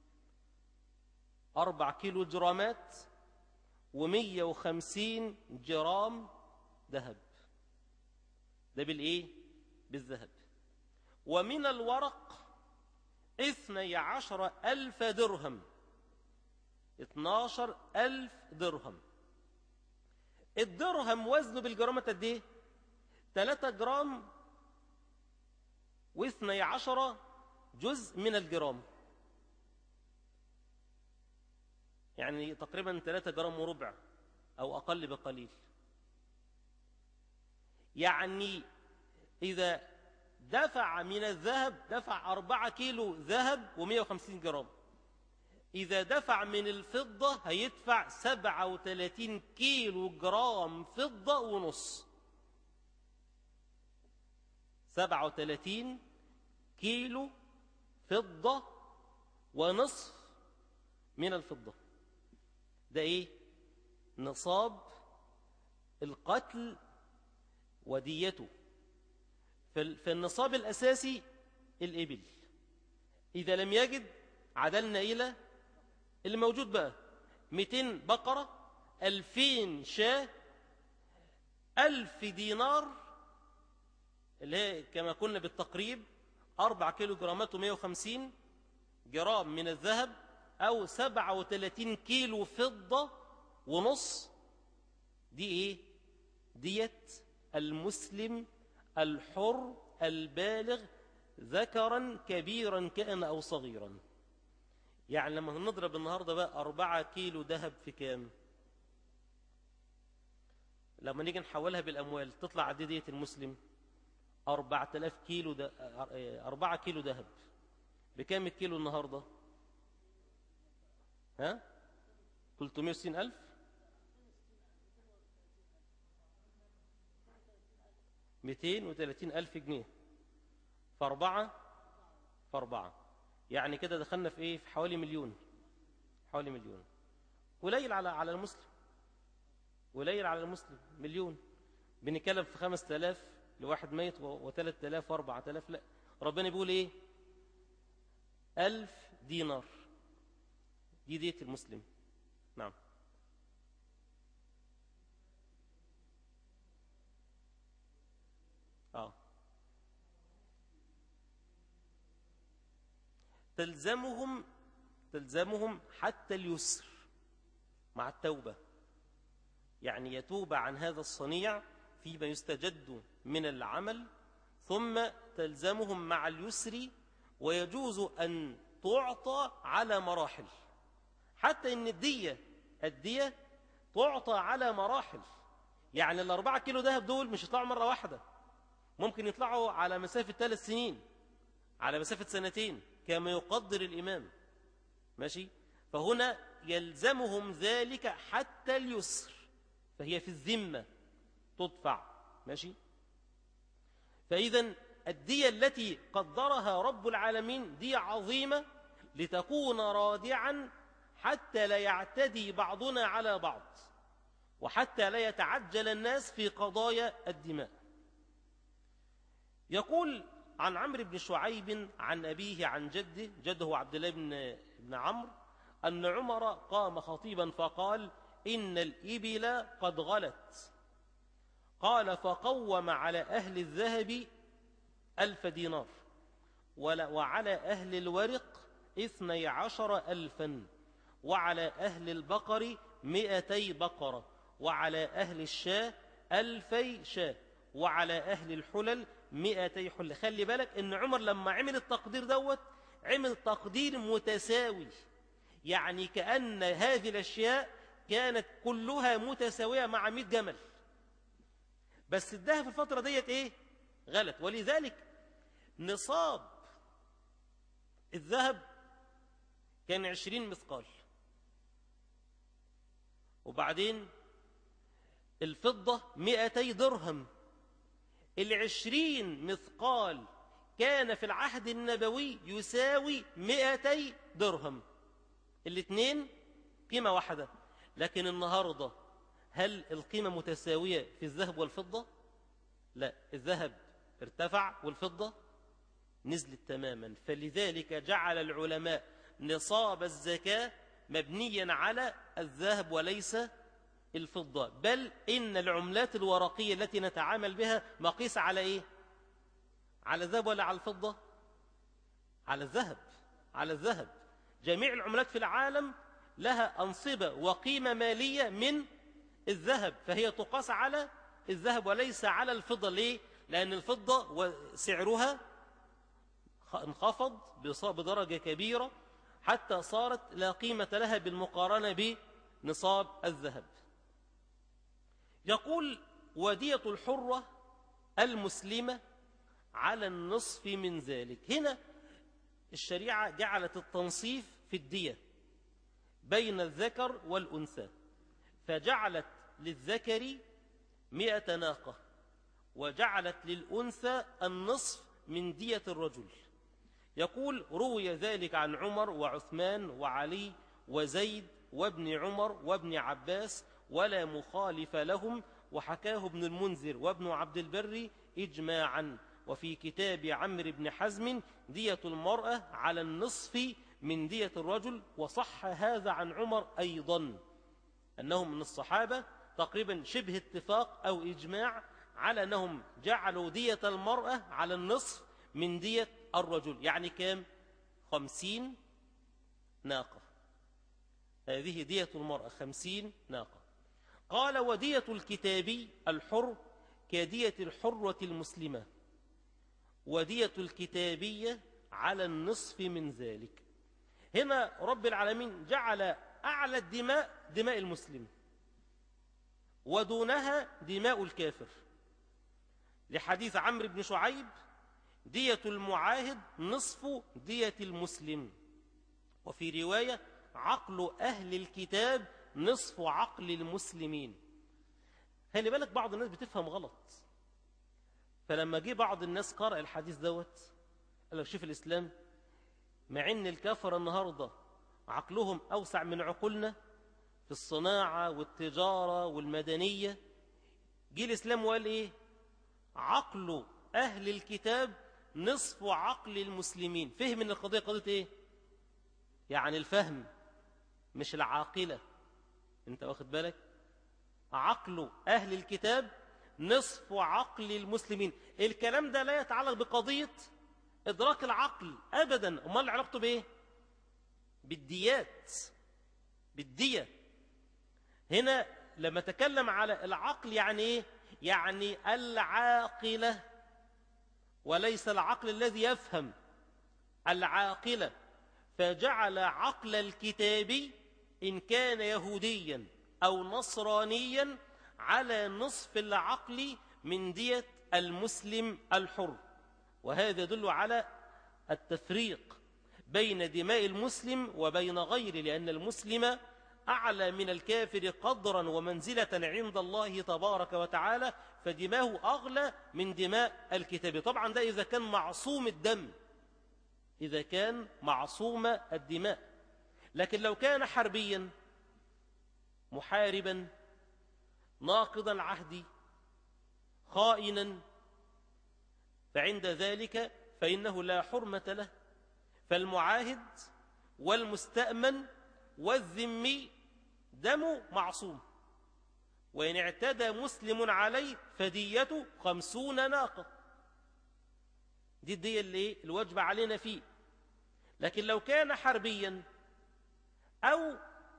أربع كيلو جرامات ومية وخمسين جرام ذهب. ده بالإيه؟ بالذهب. ومن الورق اثني عشر ألف درهم، اتناشر ألف درهم. الدرهم وزنه بالجرامة قد ايه؟ ثلاثة جرام واثني عشر جزء من الجرام، يعني تقريبا ثلاثة جرام وربع أو أقل بقليل. يعني إذا دفع من الذهب دفع أربعة كيلو ذهب ومئة وخمسين جرام، إذا دفع من الفضة هيدفع سبعة وثلاثين كيلو جرام فضة ونص، سبعة وثلاثين كيلو فضة ونصف من الفضة. ده إيه؟ نصاب القتل وديته. فالنصاب الأساسي الإبل. إذا لم يجد عدلنا إلى اللي موجود بقى، مئتين بقرة، ألفين شاة، ألف دينار، اللي هي كما قلنا بالتقريب أربع كيلو جرامات ومئة وخمسين جرام من الذهب، أو سبعة وثلاثين كيلو فضة ونص. دي إيه؟ دية المسلم الحر البالغ، ذكرا كبيرا كان أو صغيرا. يعني لما نضرب النهاردة بقى أربعة كيلو ذهب في كام؟ لما نيجي نحولها بالأموال تطلع قد إيه دية المسلم؟ أربعة آلاف كيلو ده أربعة كيلو ذهب. بكام الكيلو النهاردة؟ ها؟ ثلاثمائة وستين ألف. مئتين وثلاثين ألف جنيه فأربعة فأربعة، يعني كده دخلنا في إيه؟ في حوالي مليون، حوالي مليون. قليل على على المسلم، قليل على المسلم مليون. بنتكلم في خمسة آلاف لواحد ميت وثلاثة آلاف وأربعة آلاف. لا، ربنا بيقول إيه؟ ألف دينار. دي دية المسلم. نعم. آه تلزمهم تلزمهم حتى اليسر مع التوبة، يعني يتوب عن هذا الصنيع فيما يستجد من العمل، ثم تلزمهم مع اليسر، ويجوز أن تعطى على مراحل، حتى إن الدية الدية تعطى على مراحل. يعني الأربعة كيلو ذهب دول مش يطلعوا مرة واحدة، ممكن يطلعوا على مسافة ثلاث سنين، على مسافة سنتين، كما يقدر الإمام. ماشي؟ فهنا يلزمهم ذلك حتى اليسر، فهي في الذمة تدفع. ماشي؟ فإذا الدية التي قدرها رب العالمين دي عظيمة، لتكون رادعا حتى لا يعتدي بعضنا على بعض، وحتى لا يتعجل الناس في قضايا الدماء. يقول عن عمرو بن شعيب عن أبيه عن جده، جده عبد الله بن بن عمرو، أن عمر قام خطيبا فقال: إن الإبل قد غلت. قال: فقوم على أهل الذهب ألف دينار، وعلى أهل الورق اثني عشر ألفا، وعلى أهل البقر مئتي بقرة، وعلى أهل الشاة ألفي شاة، وعلى أهل الحلل مئتي حلة. خلي بالك إن عمر لما عمل التقدير دوت عمل تقدير متساوي، يعني كأن هذه الأشياء كانت كلها متساوية مع مئة جمل، بس الذهب في الفترة ديت إيه؟ غلط. ولذلك نصاب الذهب كان عشرين مثقال، وبعدين الفضة مئتي درهم. العشرين مثقال كان في العهد النبوي يساوي مئتي درهم، الاثنين قيمة واحدة. لكن النهاردة هل القيمة متساوية في الذهب والفضة؟ لا، الذهب ارتفع والفضة نزلت تماما. فلذلك جعل العلماء نصاب الزكاة مبنيا على الذهب وليس الفضة، بل إن العملات الورقية التي نتعامل بها مقيسة على إيه؟ على الذهب ولا على الفضة؟ على الذهب، على الذهب. جميع العملات في العالم لها أنصبة وقيمة مالية من الذهب، فهي تقاس على الذهب وليس على الفضة. ليه؟ لأن الفضة وسعرها انخفض بدرجة كبيرة حتى صارت لا قيمة لها بالمقارنة بنصاب الذهب. يقول: ودية الحرة المسلمة على النصف من ذلك. هنا الشريعة جعلت التنصيف في الدية بين الذكر والأنثى، فجعلت للذكر مئة ناقة، وجعلت للأنثى النصف من دية الرجل. يقول: روي ذلك عن عمر وعثمان وعلي وزيد وابن عمر وابن عباس ولا مخالف لهم، وحكاه ابن المنذر وابن عبد البر إجماعا. وفي كتاب عمرو بن حزم: دية المرأة على النصف من دية الرجل. وصح هذا عن عمر أيضا، أنهم من الصحابة تقريبا شبه اتفاق أو إجماع على أنهم جعلوا دية المرأة على النصف من دية الرجل. يعني كام؟ خمسين ناقة. هذه دية المرأة خمسين ناقة. قال: ودية الكتابي الحر كدية الحرة المسلمة، ودية الكتابية على النصف من ذلك. هنا رب العالمين جعل أعلى الدماء دماء المسلم، ودونها دماء الكافر، لحديث عمرو بن شعيب: دية المعاهد نصف دية المسلم. وفي رواية: عقل أهل الكتاب نصف عقل المسلمين. خلي بالك بعض الناس بتفهم غلط، فلما جه بعض الناس قرأ الحديث دوت قال لك شوف الإسلام، مع إن الكافر النهاردة عقلهم أوسع من عقولنا في الصناعة والتجارة والمدنية، جه الإسلام وقال إيه؟ عقل أهل الكتاب نصف عقل المسلمين. فهم إن القضية قضية إيه؟ يعني الفهم مش العاقلة. أنت واخد بالك؟ عقل أهل الكتاب نصف عقل المسلمين. الكلام ده لا يتعلق بقضية إدراك العقل أبدا. أمال علاقته بإيه؟ بالديات، بالدية. هنا لما تكلم على العقل يعني إيه؟ يعني العاقلة، وليس العقل الذي يفهم، العاقلة. فجعل عقل الكتاب إن كان يهوديا أو نصرانيا على نصف العقل من دية المسلم الحر. وهذا يدل على التفريق بين دماء المسلم وبين غيره، لأن المسلم أعلى من الكافر قدرا ومنزلة عند الله تبارك وتعالى، فدماءه أغلى من دماء الكتاب. طبعا ده إذا كان معصوم الدم، إذا كان معصوم الدماء. لكن لو كان حربيا محاربا ناقض العهد خائنا، فعند ذلك فإنه لا حرمة له. فالمعاهد والمستأمن والذمي دمه معصوم، وإن اعتدى مسلم عليه فديته خمسون ناقة. دي الدية اللي الواجب علينا فيه. لكن لو كان حربيا أو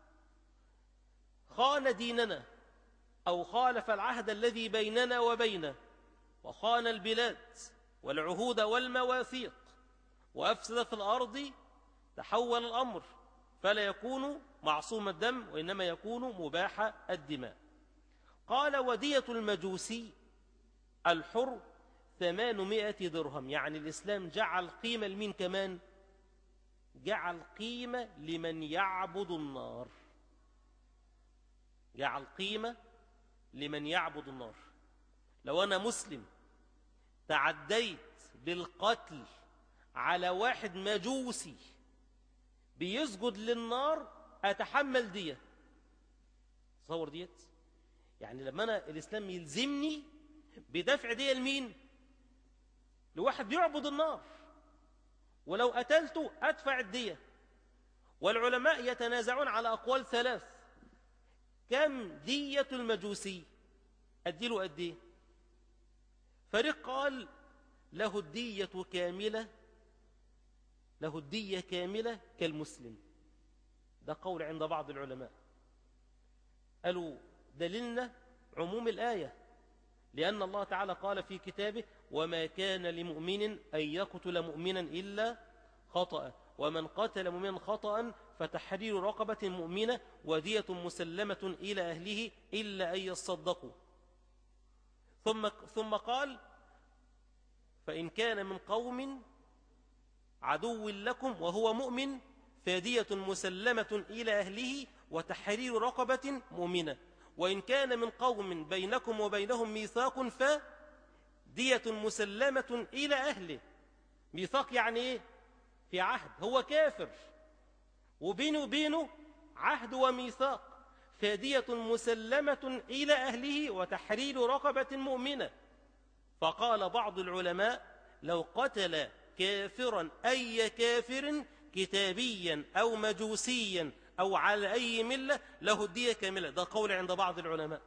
خان ديننا أو خالف العهد الذي بيننا وبينه وخان البلاد والعهود والمواثيق وأفسد في الأرض، تحول الأمر فلا يكون معصوم الدم، وإنما يكون مباح الدماء. قال: ودية المجوسي الحر ثمانمائة درهم. يعني الإسلام جعل قيمة لمين كمان؟ جعل قيمة لمن يعبد النار. جعل قيمة لمن يعبد النار. لو أنا مسلم تعديت بالقتل على واحد مجوسي بيسجد للنار، أتحمل دية. تصور ديت؟ يعني لما أنا الإسلام يلزمني بدفع دية لمين؟ لواحد بيعبد النار، ولو قتلته أدفع الدية. والعلماء يتنازعون على أقوال ثلاث: كم دية المجوسي؟ أديله قد إيه؟ فريق قال له الدية كاملة، له الدية كاملة كالمسلم. ده قول عند بعض العلماء. قالوا دليلنا عموم الآية، لأن الله تعالى قال في كتابه: وما كان لمؤمن أن يقتل مؤمنا إلا خطأ، ومن قتل مؤمنا خطأ فتحرير رقبة مؤمنة ودية مسلمة إلى أهله إلا أن يصدقوا. ثم ثم قال: فإن كان من قوم عدو لكم وهو مؤمن فدية مسلمة إلى أهله وتحرير رقبة مؤمنة، وإن كان من قوم بينكم وبينهم ميثاق فدية مسلمة إلى أهله. ميثاق يعني إيه؟ في عهد، هو كافر وبينه وبينه عهد وميثاق، فدية مسلمة إلى أهله وتحرير رقبة مؤمنة. فقال بعض العلماء: لو قتل كافرا أي كافر كتابيا أو مجوسيا أو على أي ملة له الدية كاملة. ده قول عند بعض العلماء.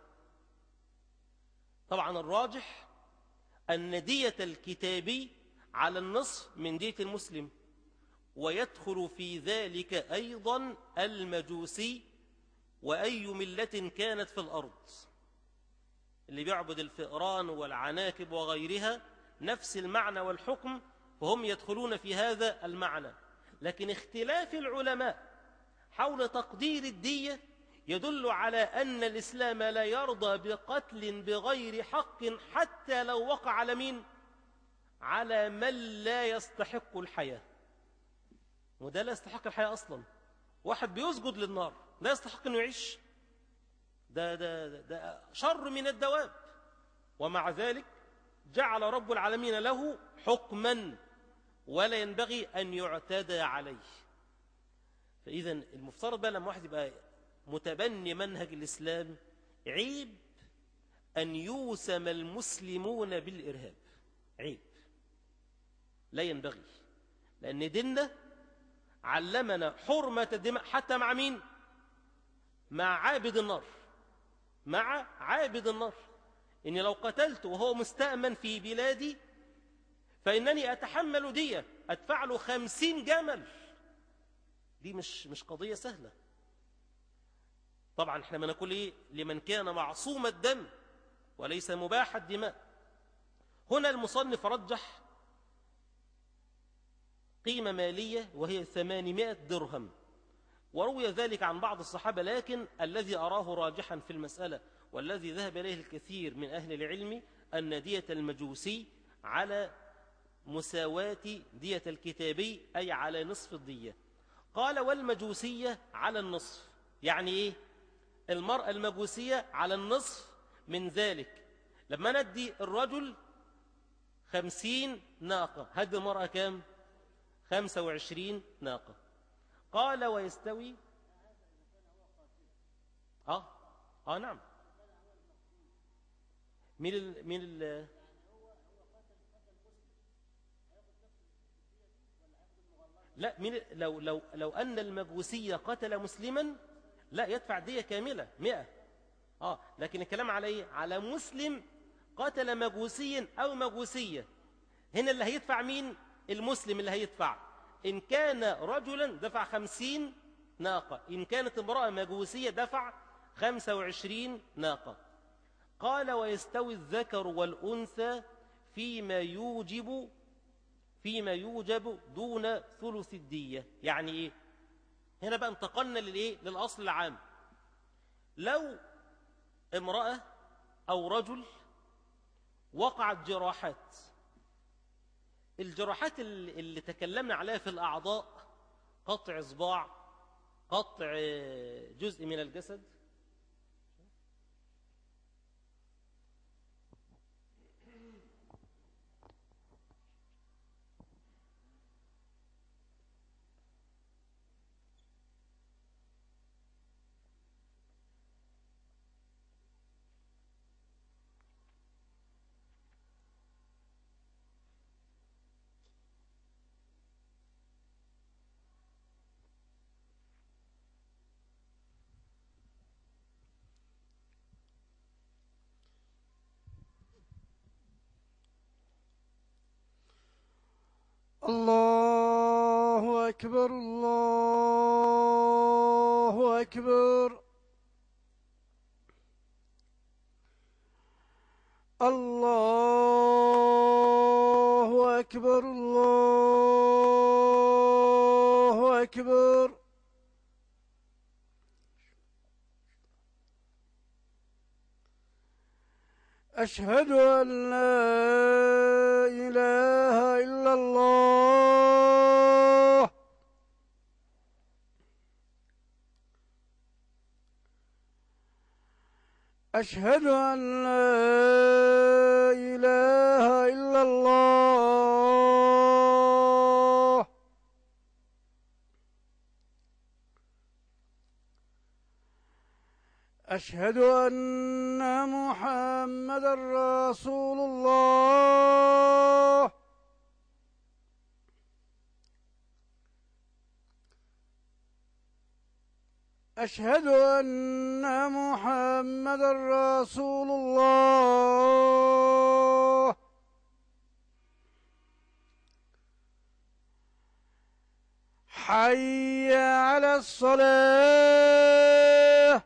طبعا الراجح أن دية الكتابي على النصف من دية المسلم، ويدخل في ذلك أيضا المجوسي وأي ملة كانت في الأرض، اللي بيعبد الفئران والعناكب وغيرها، نفس المعنى والحكم، فهم يدخلون في هذا المعنى. لكن اختلاف العلماء حول تقدير الدية يدل على أن الإسلام لا يرضى بقتل بغير حق حتى لو وقع على مين؟ على من لا يستحق الحياة. وده لا يستحق الحياة أصلا، واحد بيسجد للنار لا يستحق أنه يعيش، ده, ده, ده, ده شر من الدواب، ومع ذلك جعل رب العالمين له حكما ولا ينبغي أن يعتدى عليه. فإذا المفترض بقى لما واحد يبقى متبني منهج الإسلام عيب أن يوسم المسلمون بالإرهاب، عيب، لا ينبغي، لأن ديننا علمنا حرمة الدماء حتى مع مين؟ مع عابد النار، مع عابد النار. إني لو قتلت وهو مستأمن في بلادي فإنني أتحمل دية أدفع له خمسين جمل. دي مش مش قضية سهلة. طبعا احنا ما نقول ايه؟ لمن كان معصوم الدم وليس مباح الدماء. هنا المصنف رجح قيمة مالية وهي ثمانمائة درهم، وروي ذلك عن بعض الصحابة، لكن الذي أراه راجحا في المسألة والذي ذهب إليه الكثير من أهل العلم أن دية المجوسي على مساواة دية الكتابي، أي على نصف الدية. قال والمجوسية على النصف، يعني إيه؟ المرأة المجوسية على النصف من ذلك. لما ندي الرجل خمسين ناقة، هدي المرأة كام؟ خمسة وعشرين ناقة. قال ويستوي آه آه نعم. من ال من ال لا من لو لو لو أن المجوسية قتل مسلما لا يدفع دية كاملة مئة. آه لكن الكلام على إيه؟ على مسلم قتل مجوسيا أو مجوسية. هنا اللي هيدفع مين؟ المسلم اللي هيدفع. إن كان رجلا دفع خمسين ناقة، إن كانت امرأة مجوسية دفع خمسة وعشرين ناقة. قال ويستوي الذكر والأنثى فيما يوجب فيما يوجب دون ثلث الدية. يعني إيه؟ هنا بقى انتقلنا للإيه؟ للأصل العام. لو امرأة أو رجل وقعت جراحات، الجراحات اللي تكلمنا عليها في الأعضاء، قطع صباع، قطع جزء من الجسد، الله أكبر الله أكبر الله أكبر الله أكبر. أشهد أن لا إله إلا الله. أشهد أن لا إله إلا الله. أشهد أن محمدًا رسول الله. أشهد أن محمدًا رسول الله. حي على الصلاة.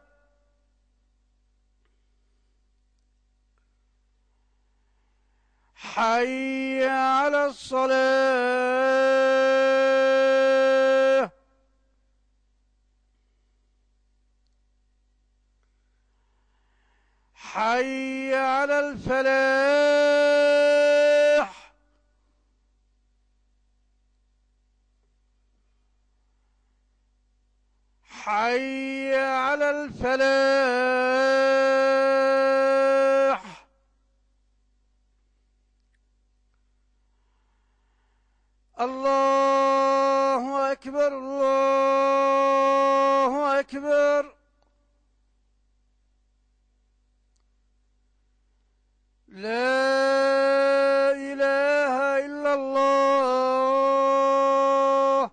حي على الصلاة. حي على الفلاح حي على الفلاح الله أكبر الله أكبر لا إله إلا الله.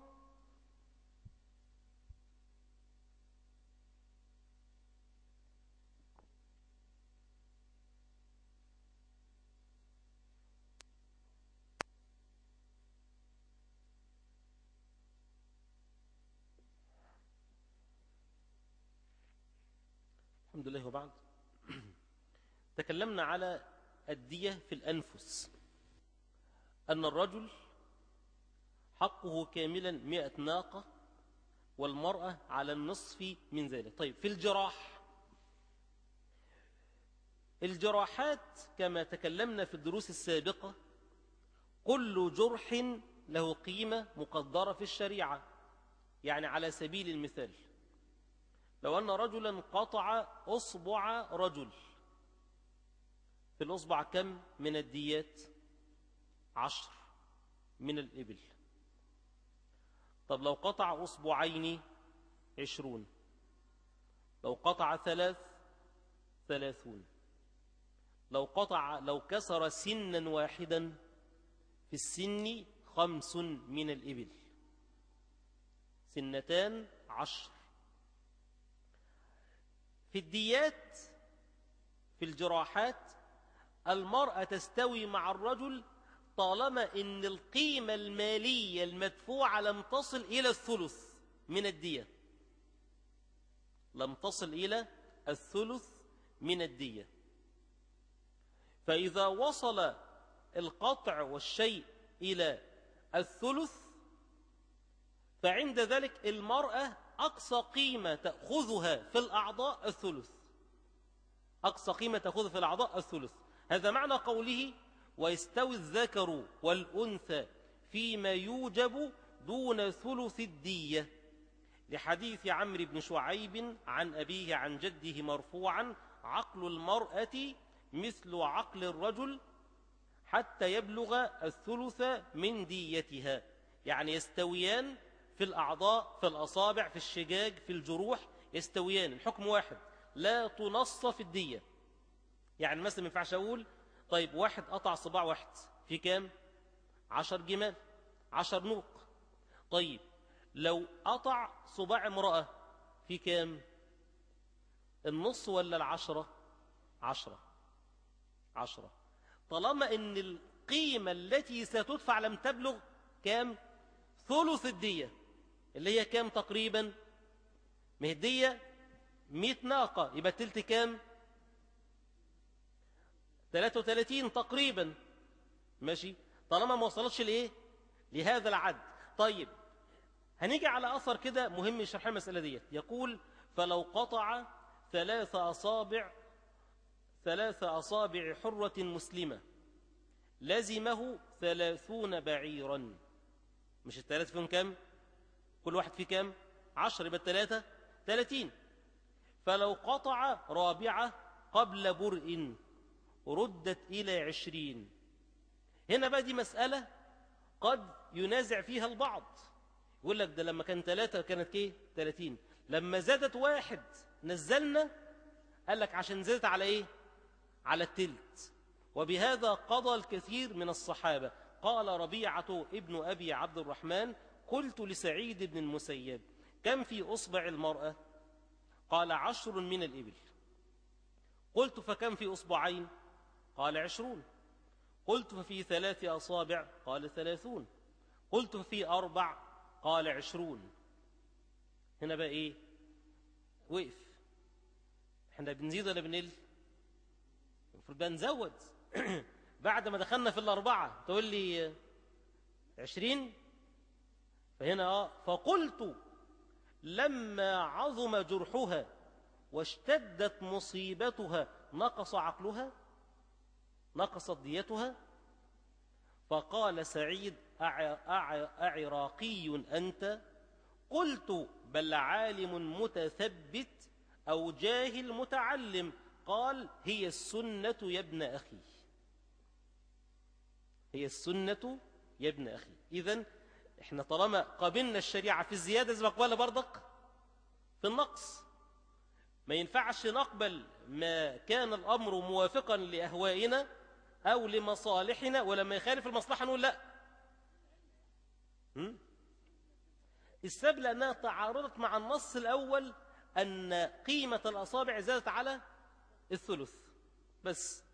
الحمد لله. وبعد، تكلمنا على الدية في الأنفس، أن الرجل حقه كاملا مئة ناقة والمرأة على النصف من ذلك. طيب، في الجراح، الجراحات كما تكلمنا في الدروس السابقة كل جرح له قيمة مقدرة في الشريعة. يعني على سبيل المثال، لو أن رجلا قطع أصبع رجل، في الأصبع كم من الديات؟ عشر من الإبل. طب لو قطع أصبعين عشرون، لو قطع ثلاث ثلاثون، لو قطع لو كسر سنا واحدا في السن خمس من الإبل، سنتان عشر. في الديات في الجراحات المرأة تستوي مع الرجل طالما إن القيمة المالية المدفوعة لم تصل إلى الثلث من الدية، لم تصل إلى الثلث من الدية. فإذا وصل القطع والشيء إلى الثلث فعند ذلك المرأة أقصى قيمة تأخذها في الأعضاء الثلث، أقصى قيمة تأخذها في الأعضاء الثلث. هذا معنى قوله ويستوي الذكر والأنثى فيما يوجب دون ثلث الدية، لحديث عمرو بن شعيب عن أبيه عن جده مرفوعا: عقل المرأة مثل عقل الرجل حتى يبلغ الثلث من ديتها. يعني يستويان في الأعضاء، في الأصابع، في الشجاج، في الجروح، يستويان، الحكم واحد، لا تنص في الدية. يعني مثلا ما ينفعش أقول طيب واحد قطع صباع واحد في كام؟ عشر جمال، عشر نوق. طيب لو قطع صباع امرأة في كام؟ النص ولا العشرة؟ عشرة، عشرة. طالما ان القيمة التي ستدفع لم تبلغ كام؟ ثلث الدية، اللي هي كام تقريبا؟ مهدية مئة ناقة، يبقى تلت كام؟ ثلاثة وثلاثين تقريبا، ماشي. طالما ما وصلتش لايه؟ لهذا العد. طيب هنيجي على اثر كده مهم يشرح المسألة دي. يقول فلو قطع ثلاث اصابع ثلاث اصابع حرة مسلمة لزمه ثلاثون بعيرا. مش الثلاث فيهم كام؟ كل واحد فيه كام؟ عشر، يبقى الثلاثة ثلاثين. فلو قطع رابعة قبل برء ردت إلى عشرين. هنا بقى دي مسألة قد ينازع فيها البعض، يقول لك ده لما كان ثلاثة كانت ايه؟ ثلاثين، لما زادت واحد نزلنا، قال لك عشان زادت على ايه؟ على التلت. وبهذا قضى الكثير من الصحابة. قال ربيعة ابن أبي عبد الرحمن: قلت لسعيد بن المسيب: كم في أصبع المرأة؟ قال: عشر من الإبل. قلت: فكم في أصبعين؟ قال: عشرون. قلت: ففي ثلاث أصابع؟ قال: ثلاثون. قلت: ففي أربع؟ قال: عشرون. هنا بقى إيه؟ وقف. احنا بنزيد ولا بنقل؟ المفروض بقى نزود. بعد ما دخلنا في الأربعة تقول لي عشرين. فهنا آه فقلت: لما عظم جرحها واشتدت مصيبتها نقص عقلها، نقصت ديتها. فقال سعيد: أعراقي أنت؟ قلت: بل عالم متثبت أو جاهل متعلم. قال: هي السنة يا ابن أخي، هي السنة يا ابن أخي. إذن إحنا طالما قابلنا الشريعة في الزيادة زي ما قبلنا برضك في النقص. ما ينفعش نقبل ما كان الأمر موافقا لأهوائنا أو لمصالحنا، ولما يخالف المصلحة نقول لا. السبب لأنها تعارضت مع النص الأول أن قيمة الأصابع زادت على الثلث بس.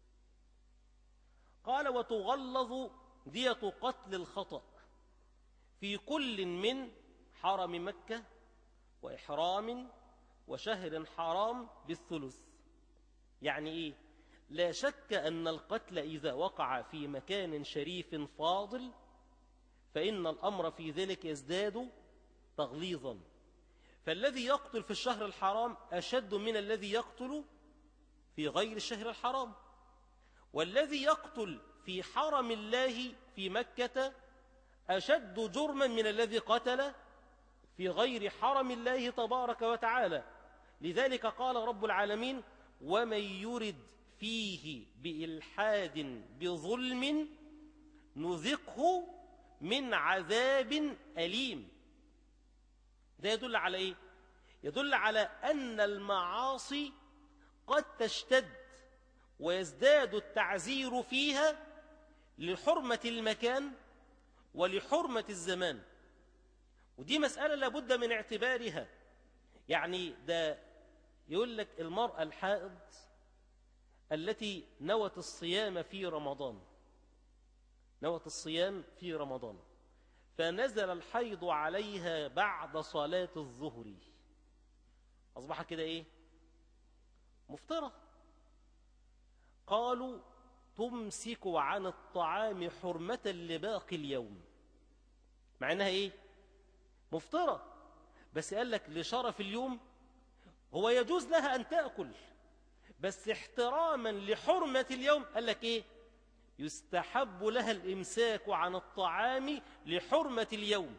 قال: وتغلظ دية قتل الخطأ في كل من حرم مكة وإحرام وشهر حرام بالثلث. يعني إيه؟ لا شك أن القتل إذا وقع في مكان شريف فاضل فإن الأمر في ذلك يزداد تغليظا. فالذي يقتل في الشهر الحرام أشد من الذي يقتل في غير الشهر الحرام، والذي يقتل في حرم الله في مكة أشد جرما من الذي قتل في غير حرم الله تبارك وتعالى. لذلك قال رب العالمين: ومن يرد فيه بإلحاد بظلم نذقه من عذاب أليم. ده يدل على إيه؟ يدل على أن المعاصي قد تشتد ويزداد التعزير فيها لحرمة المكان ولحرمة الزمان، ودي مسألة لابد من اعتبارها. يعني ده يقول لك المرأة الحائض التي نوت الصيام في رمضان، نوت الصيام في رمضان فنزل الحيض عليها بعد صلاة الظهر، أصبح كده إيه؟ مفطرة. قالوا: تمسك عن الطعام حرمة لباقي اليوم، مع أنها إيه؟ مفطرة، بس قال لك لشرف اليوم هو يجوز لها أن تأكل، بس احتراما لحرمة اليوم قال لك إيه؟ يستحب لها الإمساك عن الطعام لحرمة اليوم،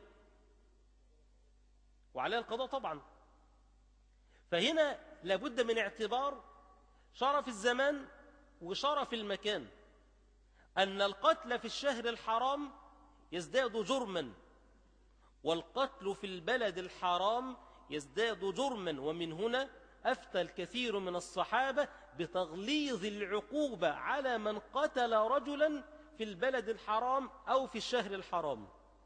وعليها القضاء طبعا. فهنا لابد من اعتبار شرف الزمان وشرف المكان، أن القتل في الشهر الحرام يزداد جرما، والقتل في البلد الحرام يزداد جرما. ومن هنا أفتى الكثير من الصحابة بتغليظ العقوبة على من قتل رجلا في البلد الحرام أو في الشهر الحرام.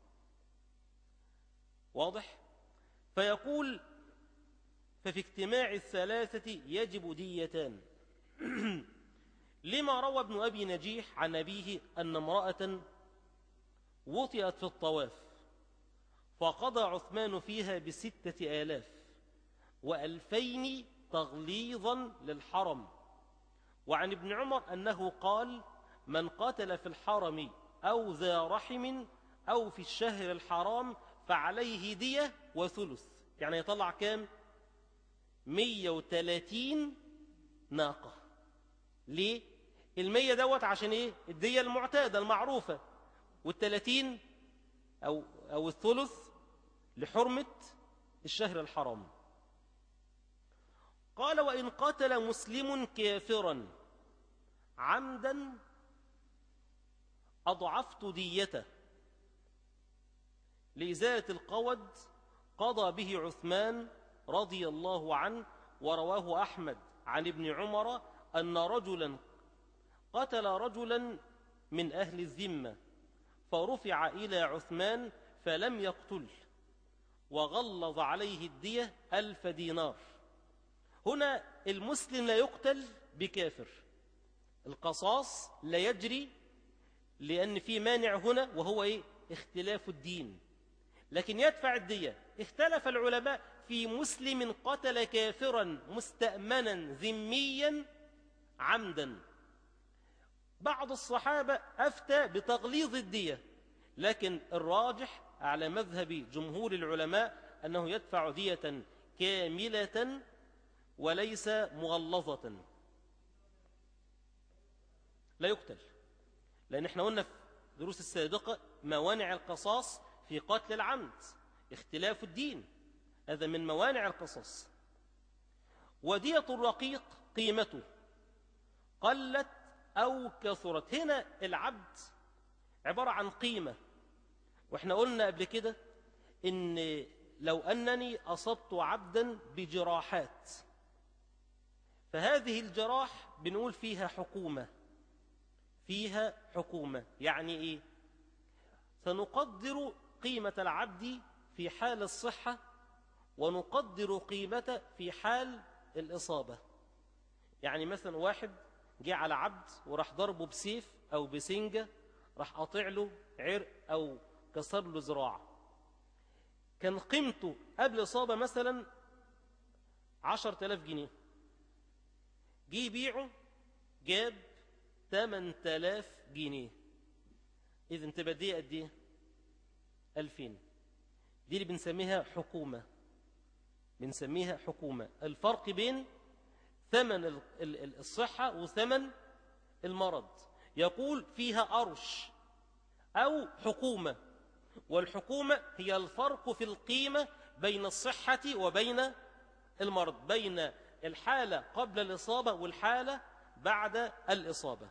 واضح؟ فيقول: ففي اجتماع الثلاثة يجب ديتان. لما روى ابن أبي نجيح عن أبيه أن امرأة وطئت في الطواف فقضى عثمان فيها بستة آلاف وألفين تغليظا للحرم. وعن ابن عمر أنه قال: من قتل في الحرم أو ذا رحم أو في الشهر الحرام فعليه دية وثلث. يعني يطلع كام؟ مية وثلاثين ناقة. ليه؟ المية دوت عشان ايه؟ الدية المعتادة المعروفة، والثلاثين أو, أو الثلث لحرمة الشهر الحرام. قال: وإن قتل مسلم كافرا عمدا أضعفت ديته لإزالة القود قضى به عثمان رضي الله عنه. ورواه أحمد عن ابن عمر أن رجلا قتل رجلا من أهل الذمة فرفع إلى عثمان فلم يقتله وغلظ عليه الدية ألف دينار. هنا المسلم لا يقتل بكافر، القصاص لا يجري لأن في مانع هنا وهو إيه؟ اختلاف الدين، لكن يدفع الدية. اختلف العلماء في مسلم قتل كافرا مستأمنا ذميا عمدا. بعض الصحابة أفتى بتغليظ الدية، لكن الراجح على مذهب جمهور العلماء أنه يدفع دية كاملة وليس مغلظة. لا يقتل، لأن احنا قلنا في دروس السابقة موانع القصاص في قتل العمد اختلاف الدين، هذا من موانع القصاص. ودية الرقيق قيمته قلت أو كثرت. هنا العبد عبارة عن قيمة، واحنا قلنا قبل كده إن لو أنني أصبت عبدا بجراحات، فهذه الجراح بنقول فيها حكومة، فيها حكومة. يعني إيه؟ سنقدر قيمة العبد في حال الصحة، ونقدر قيمته في حال الإصابة. يعني مثلا واحد جه على عبد وراح ضربه بسيف أو بسنجة، راح قاطع له عرق أو كسر له ذراع، كان قيمته قبل الإصابة مثلا عشرة آلاف جنيه، جه يبيعه جاب ثمانية آلاف جنيه، إذن تبقى دي قد إيه؟ ألفين. دي اللي بنسميها حكومة، بنسميها حكومة. الفرق بين ثمن الصحة وثمن المرض. يقول فيها أرش أو حكومة، والحكومة هي الفرق في القيمة بين الصحة وبين المرض، بين الحالة قبل الإصابة والحالة بعد الإصابة.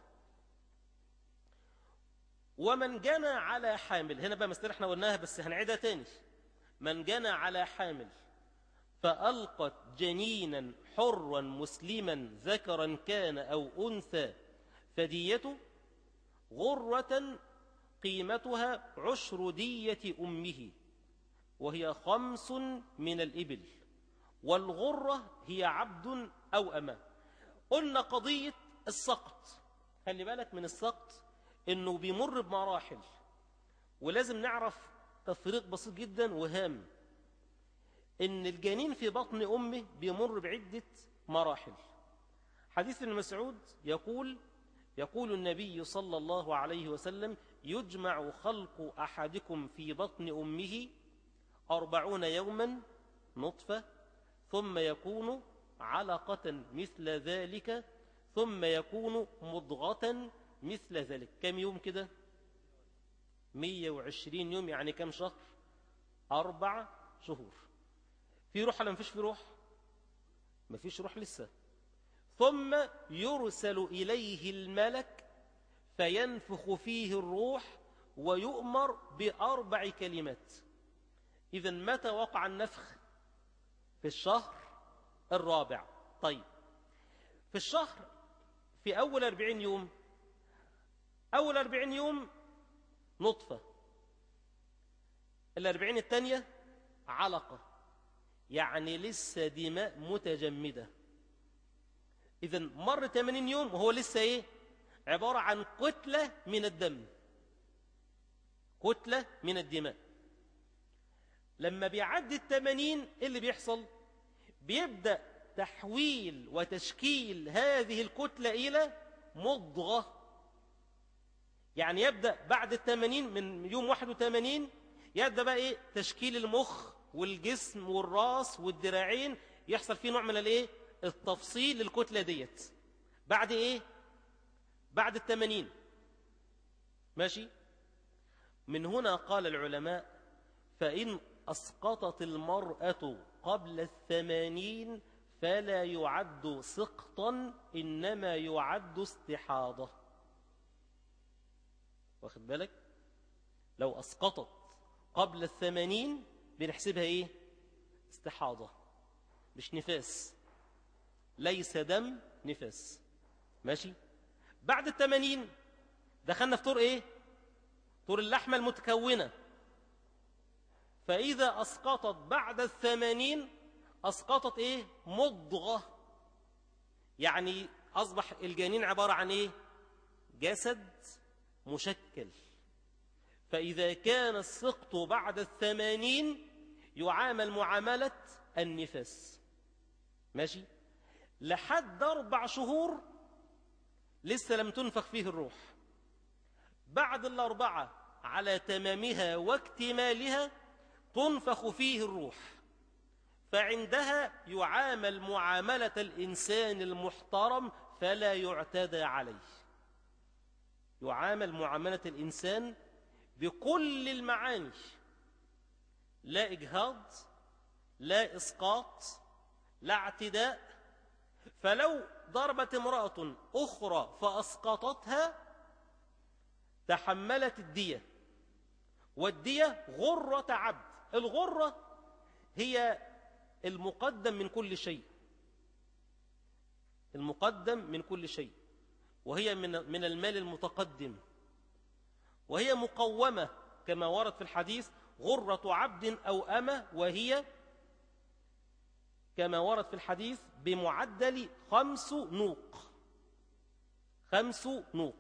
ومن جنى على حامل، هنا بقى مسألة احنا قلناها بس هنعيدها تاني. من جنى على حامل فألقت جنينا حرا مسلما ذكرا كان أو أنثى فديته غرة قيمتها عشر دية أمه، وهي خمس من الإبل، والغرة هي عبد أو أمة. قلنا قضية السقط، خلي بالك من السقط إنه بيمر بمراحل، ولازم نعرف تفريق بسيط جدا وهام، إن الجنين في بطن أمه بيمر بعدة مراحل. حديث ابن مسعود يقول يقول النبي صلى الله عليه وسلم: يجمع خلق أحدكم في بطن أمه أربعون يوما نطفة، ثم يكون علقة مثل ذلك، ثم يكون مضغة مثل ذلك. كم يوم كده؟ مية وعشرين يوم. يعني كم شهر؟ أربع شهور. في روح ولا مفيش في روح؟ مفيش روح لسه. ثم يرسل إليه الملك فينفخ فيه الروح ويؤمر بأربع كلمات. إذن متى وقع النفخ؟ في الشهر الرابع. طيب، في الشهر في أول أربعين يوم، أول أربعين يوم نطفة، الأربعين الثانية علقة، يعني لسه دماء متجمدة. إذن مر ثمانين يوم وهو لسه إيه؟ عبارة عن كتلة من الدم، كتلة من الدماء. لما بيعدي الثمانين إيه اللي بيحصل؟ بيبدأ تحويل وتشكيل هذه الكتلة إلى مضغة. يعني يبدأ بعد الثمانين، من يوم واحد وثمانين يبدأ بقى إيه؟ تشكيل المخ والجسم والراس والدراعين، يحصل فيه نوع من الإيه؟ التفصيل للكتلة ديت. بعد إيه؟ بعد الثمانين. ماشي؟ من هنا قال العلماء: فإن أسقطت المرأة قبل الثمانين فلا يعد سقطا، إنما يعد استحاضة. واخد بالك؟ لو أسقطت قبل الثمانين بنحسبها إيه؟ استحاضة، مش نفاس، ليس دم نفاس. ماشي؟ بعد الثمانين دخلنا في طور إيه؟ طور اللحمة المتكونة. فإذا أسقطت بعد الثمانين أسقطت إيه؟ مضغة. يعني أصبح الجنين عبارة عن إيه؟ جسد مشكل. فإذا كان السقط بعد الثمانين يعامل معاملة النفاس. ماشي؟ لحد أربع شهور لسه لم تنفخ فيه الروح. بعد الأربعة على تمامها واكتمالها تنفخ فيه الروح، فعندها يعامل معاملة الإنسان المحترم فلا يعتدى عليه. يعامل معاملة الإنسان بكل المعاني، لا إجهاض، لا إسقاط، لا اعتداء. فلو ضربت امرأة أخرى فأسقطتها تحملت الدية، والدية غرة عبد. الغرة هي المقدم من كل شيء، المقدم من كل شيء، وهي من من المال المتقدم، وهي مقومة كما ورد في الحديث غرة عبد أو أمة، وهي كما ورد في الحديث بمعدل خمس نوق، خمس نوق.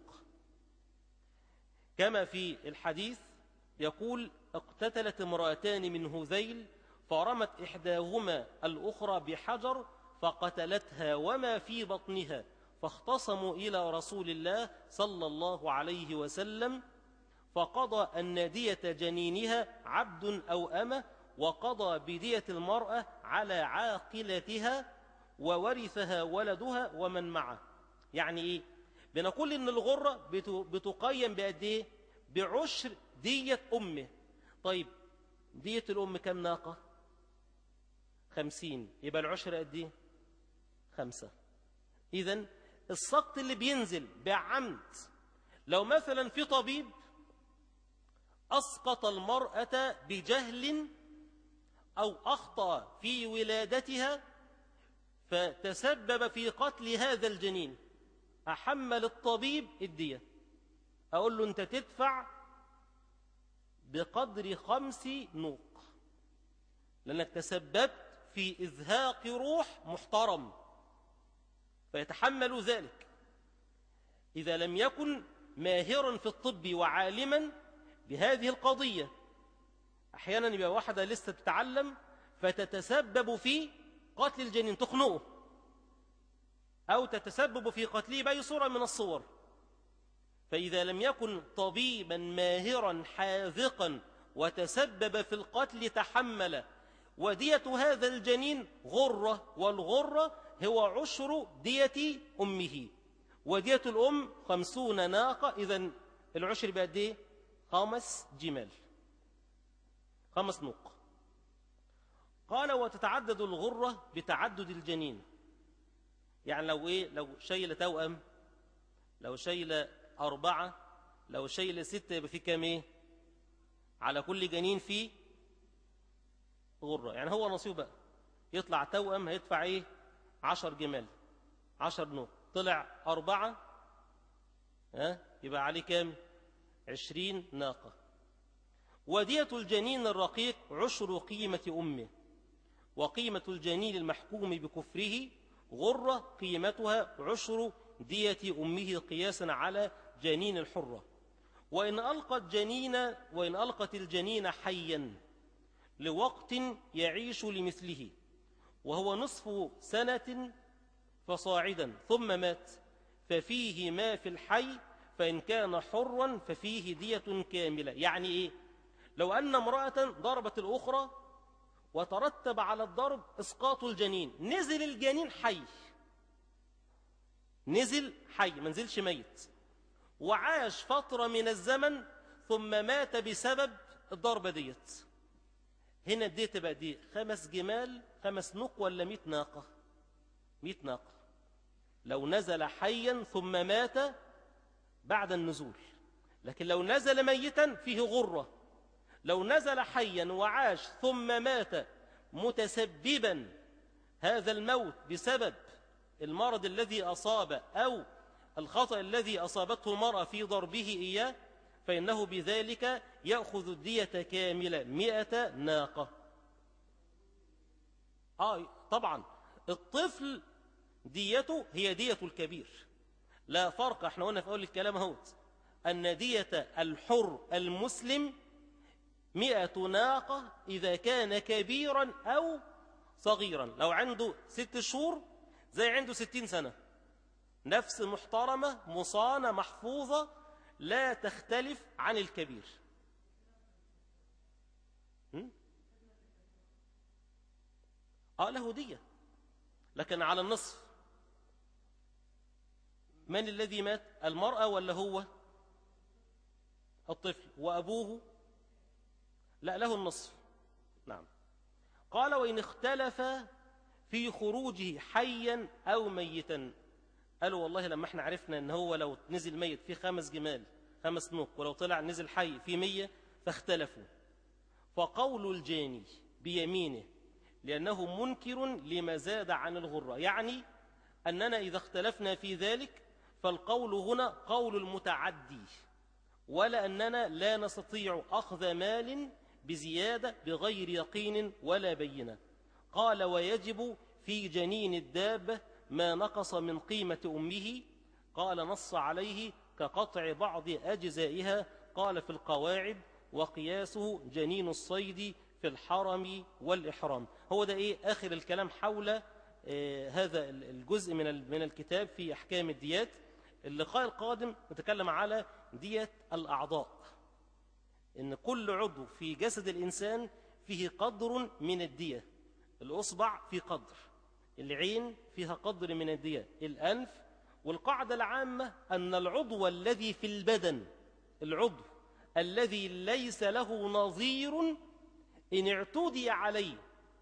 كما في الحديث يقول: اقتتلت امرأتان من هذيل فرمت إحداهما الأخرى بحجر فقتلتها وما في بطنها، فاختصموا إلى رسول الله صلى الله عليه وسلم فقضى أن دية جنينها عبد أو أمة، وقضى بدية المرأة على عاقلتها، وورثها ولدها ومن معه. يعني إيه؟ بنقول إن الغرة بتقيم بقد إيه؟ بعشر دية أمه. طيب دية الأم كم ناقة؟ خمسين، يبقى العشر قد إيه؟ خمسة. إذن السقط اللي بينزل بعمد، لو مثلا في طبيب أسقط المرأة بجهل أو أخطأ في ولادتها فتسبب في قتل هذا الجنين، أحمل الطبيب الدية، أقول له أنت تدفع بقدر خمس نوق، لأنك تسببت في إزهاق روح محترم، فيتحمل ذلك. إذا لم يكن ماهرا في الطب وعالما بهذه القضية، أحيانا يبقى واحدة لسه تتعلم فتتسبب في قتل الجنين، تخنقه أو تتسبب في قتله بأي صورة من الصور. فإذا لم يكن طبيبا ماهرا حاذقا وتسبب في القتل تحمل، ودية هذا الجنين غرة، والغرة هو عشر دية أمه، ودية الأم خمسون ناقة. إذن العشر بقد إيه؟ خمس جمال، خمس نوق. قال: وتتعدد الغرة بتعدد الجنين. يعني لو إيه؟ لو شيل توأم، لو شيل أربعة، لو شيل ستة، يبقى في كام إيه؟ على كل جنين فيه غرة. يعني هو نصيبه بقى يطلع توأم هيدفع إيه؟ عشر جمال، عشر نوق. طلع أربعة، ها يبقى عليه كام؟ عشرين ناقة. ودية الجنين الرقيق عشر قيمة أمه، وقيمة الجنين المحكوم بكفره غرة قيمتها عشر دية أمه قياسا على جنين الحرة. وإن ألقت جنين وإن ألقت الجنين حيا لوقت يعيش لمثله وهو نصف سنة فصاعدا ثم مات، ففيه ما في الحي، فإن كان حرا ففيه دية كاملة. يعني إيه؟ لو أن امرأة ضربت الأخرى وترتب على الضرب إسقاط الجنين، نزل الجنين حي، نزل حي ما نزلش ميت، وعاش فترة من الزمن ثم مات بسبب الضربة ديت، هنا الدية تبقى دي خمس جمال، خمس نوق، ولا مئة ناقة؟ مئة ناقة لو نزل حيا ثم مات بعد النزول. لكن لو نزل ميتا فيه غرة. لو نزل حيا وعاش ثم مات متسببا هذا الموت بسبب المرض الذي أصاب أو الخطأ الذي أصابته المرأة في ضربه إياه، فإنه بذلك يأخذ الدية كاملة مئة ناقة. آه طبعا الطفل ديته هي دية الكبير، لا فرق. احنا قلنا في أول الكلام اهوت أن دية الحر المسلم مئة ناقة إذا كان كبيرا أو صغيرا. لو عنده ست شهور زي عنده ستين سنة، نفس محترمة مصانة محفوظة لا تختلف عن الكبير. آه له دية، لكن على النصف. من الذي مات؟ المرأة ولا هو؟ الطفل وأبوه لا له النصف. نعم. قال وإن اختلف في خروجه حيا أو ميتا. قالوا والله لما احنا عرفنا ان هو لو نزل ميت في خمس جمال خمس نوق، ولو طلع نزل حي في مية، فاختلفوا. فقول الجاني بيمينه لأنه منكر لما زاد عن الغرة، يعني أننا إذا اختلفنا في ذلك فالقول هنا قول المتعدي، ولا أننا لا نستطيع أخذ مال بزيادة بغير يقين ولا بينة. قال ويجب في جنين الدابة ما نقص من قيمة أمه. قال نص عليه كقطع بعض أجزائها. قال في القواعد وقياسه جنين الصيد في الحرم والإحرام. هو ده إيه آخر الكلام حول آه هذا الجزء من من الكتاب في أحكام الديات. اللقاء القادم نتكلم على دية الأعضاء، إن كل عضو في جسد الإنسان فيه قدر من الدية. الأصبع في قدر، العين فيها قدر من الدية، الأنف. والقاعدة العامة أن العضو الذي في البدن، العضو الذي ليس له نظير، إن اعتدي عليه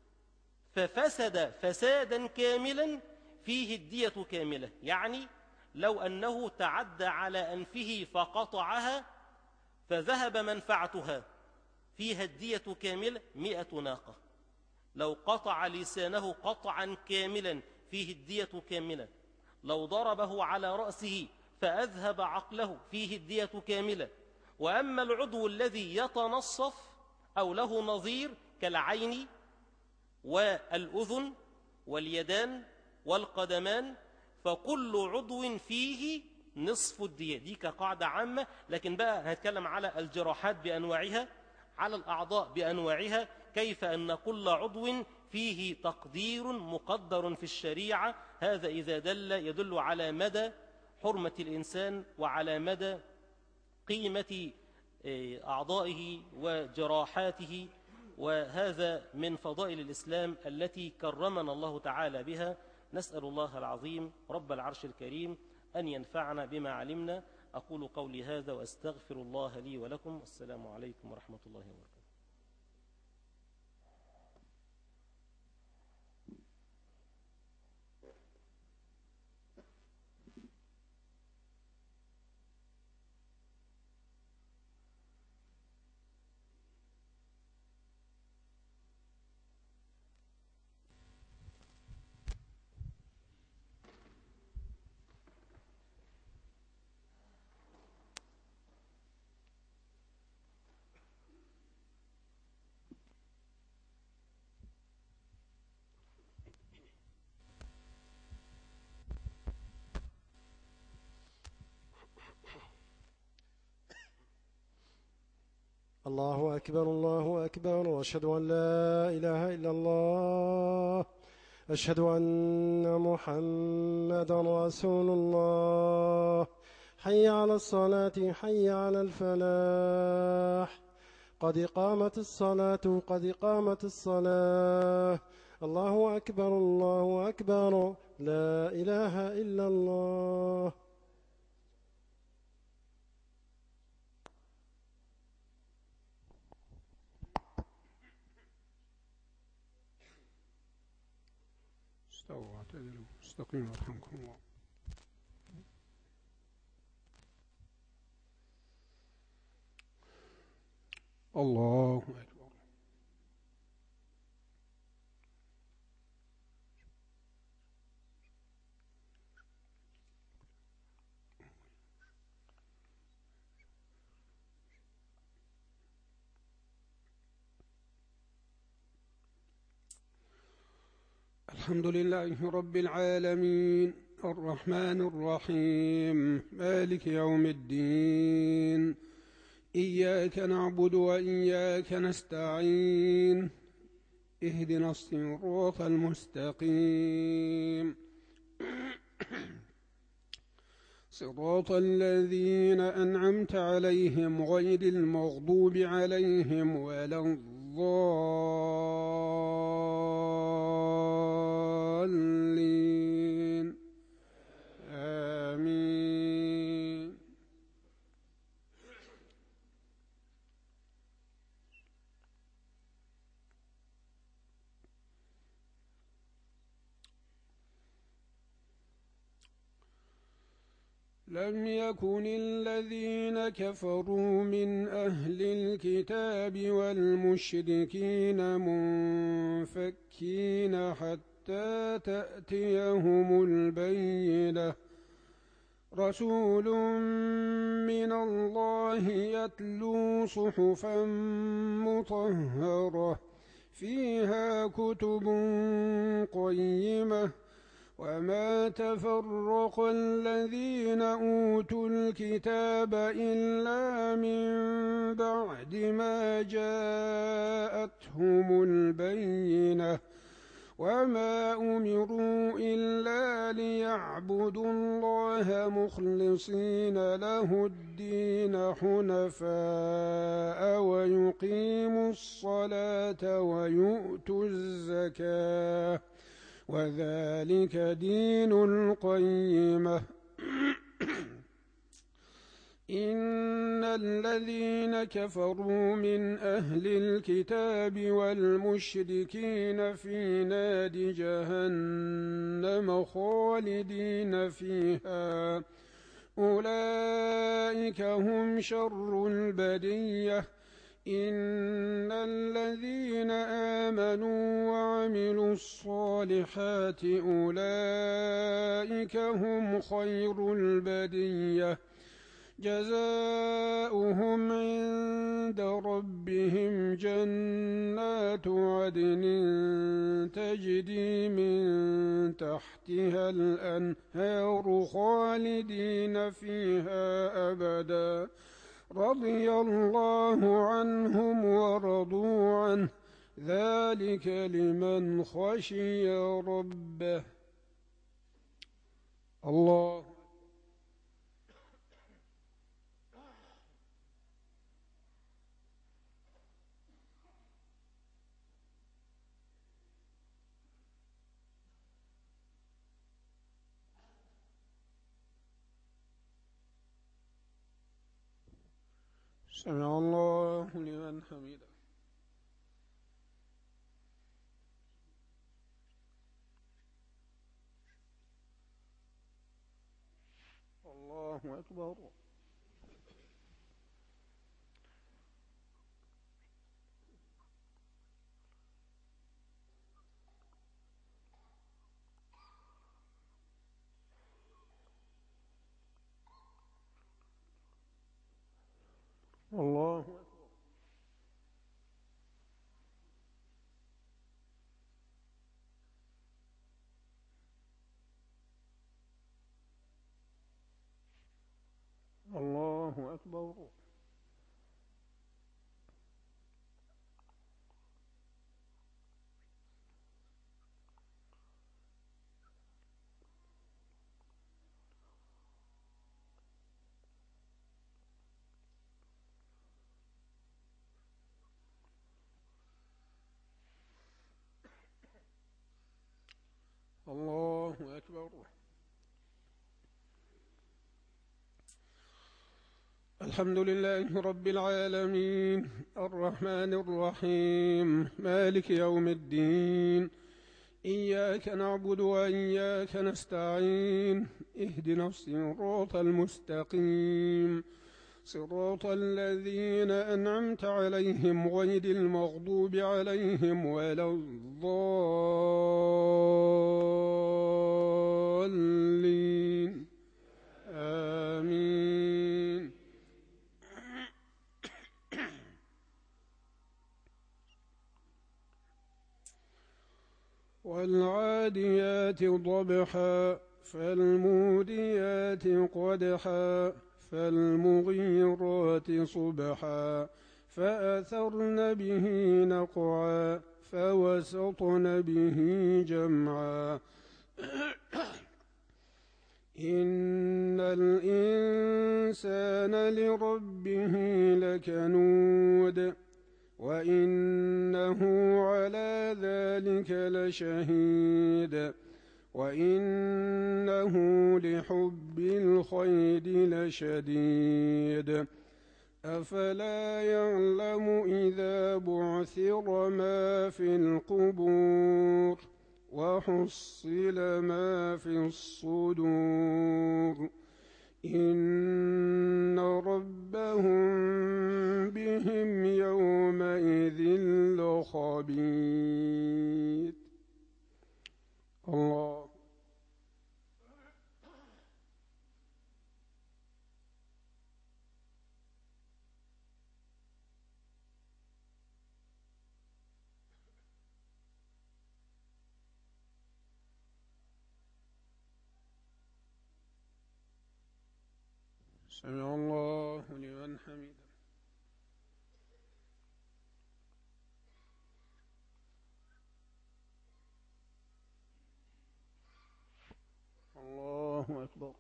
ففسد فسادا كاملا فيه الدية كاملة. يعني لو أنه تعدى على أنفه فقطعها فذهب منفعتها، فيها الدية كاملة مئة ناقة. لو قطع لسانه قطعا كاملا فيه الدية كاملة. لو ضربه على رأسه فأذهب عقله فيه الدية كاملة. وأما العضو الذي يتنصف أو له نظير كالعين والأذن واليدان والقدمان، فكل عضو فيه نصف الدية. دي كقاعدة عامة. لكن بقى هنتكلم على الجراحات بأنواعها، على الأعضاء بأنواعها، كيف أن كل عضو فيه تقدير مقدر في الشريعة. هذا إذا دل يدل على مدى حرمة الإنسان وعلى مدى قيمة أعضائه وجراحاته. وهذا من فضائل الإسلام التي كرمنا الله تعالى بها. نسأل الله العظيم رب العرش الكريم أن ينفعنا بما علمنا. أقول قولي هذا وأستغفر الله لي ولكم. والسلام عليكم ورحمة الله وبركاته. الله أكبر الله أكبر، وأشهد أن لا إله إلا الله، أشهد أن محمدا رسول الله. حي على الصلاة حي على الفلاح، قد قامت الصلاة قد قامت الصلاة. الله أكبر الله أكبر، لا إله إلا الله. استووا اعتدلوا استقيموا يرحمكم الله. الله أكبر. الحمد لله رب العالمين، الرحمن الرحيم، مالك يوم الدين، إياك نعبد وإياك نستعين، اهدنا الصراط المستقيم، صراط الذين أنعمت عليهم غير المغضوب عليهم ولا الضالين، آمين. لم يكن الذين كفروا من أهل الكتاب والمشركين منفكين حتى تأتيهم البينة رسول من الله يتلو صحفا مطهرة فيها كتب قيمة وما تفرق الذين أوتوا الكتاب إلا من بعد ما جاءتهم البينة وما أمروا إلا ليعبدوا الله مخلصين له الدين حنفاء ويقيموا الصلاة ويؤتوا الزكاة وذلك دين القيمة إن الذين كفروا من أهل الكتاب والمشركين في نار جهنم خالدين فيها أولئك هم شر البرية إن الذين آمنوا وعملوا الصالحات أولئك هم خير البرية جزاؤهم عند ربهم جنات عدن تجري من تحتها الأنهار خالدين فيها أبدا رضي الله عنهم ورضوا عنه ذلك لمن خشي ربه. الله سمع الله لمن حمده. الله أكبر. الله أكبر. الله أكبر. الله أكبر. الحمد لله رب العالمين الرحمن الرحيم مالك يوم الدين إياك نعبد وإياك نستعين اهدنا الصراط المستقيم صراط الذين أنعمت عليهم غير المغضوب عليهم ولا الضالين آمين. والعاديات ضبحا فالموديات قدحا فالمغيرات صبحا فأثرن به نقعا فوسطن به جمعا إن الإنسان لربه لكنود وإنه على ذلك لشهيد وإنه لحب الخير لشديد أفلا يعلم إذا بعثر ما في القبور وحصل ما في الصدور إن ربهم بهم يومئذ لخبير. الله. سمع الله لمن حمده. الله أكبر.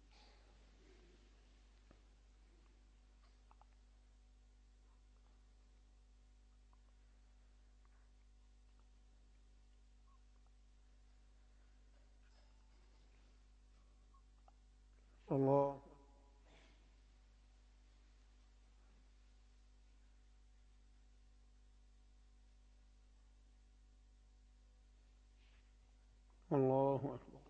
الله. الله أكبر.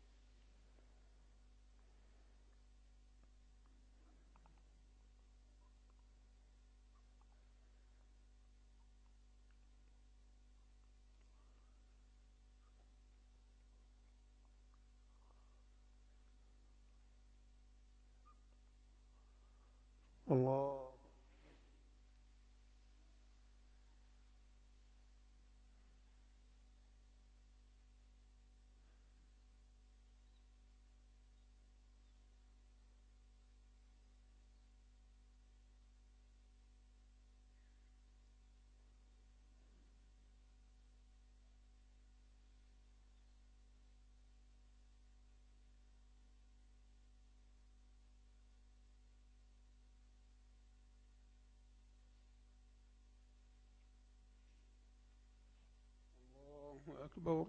الله. الله أكبر.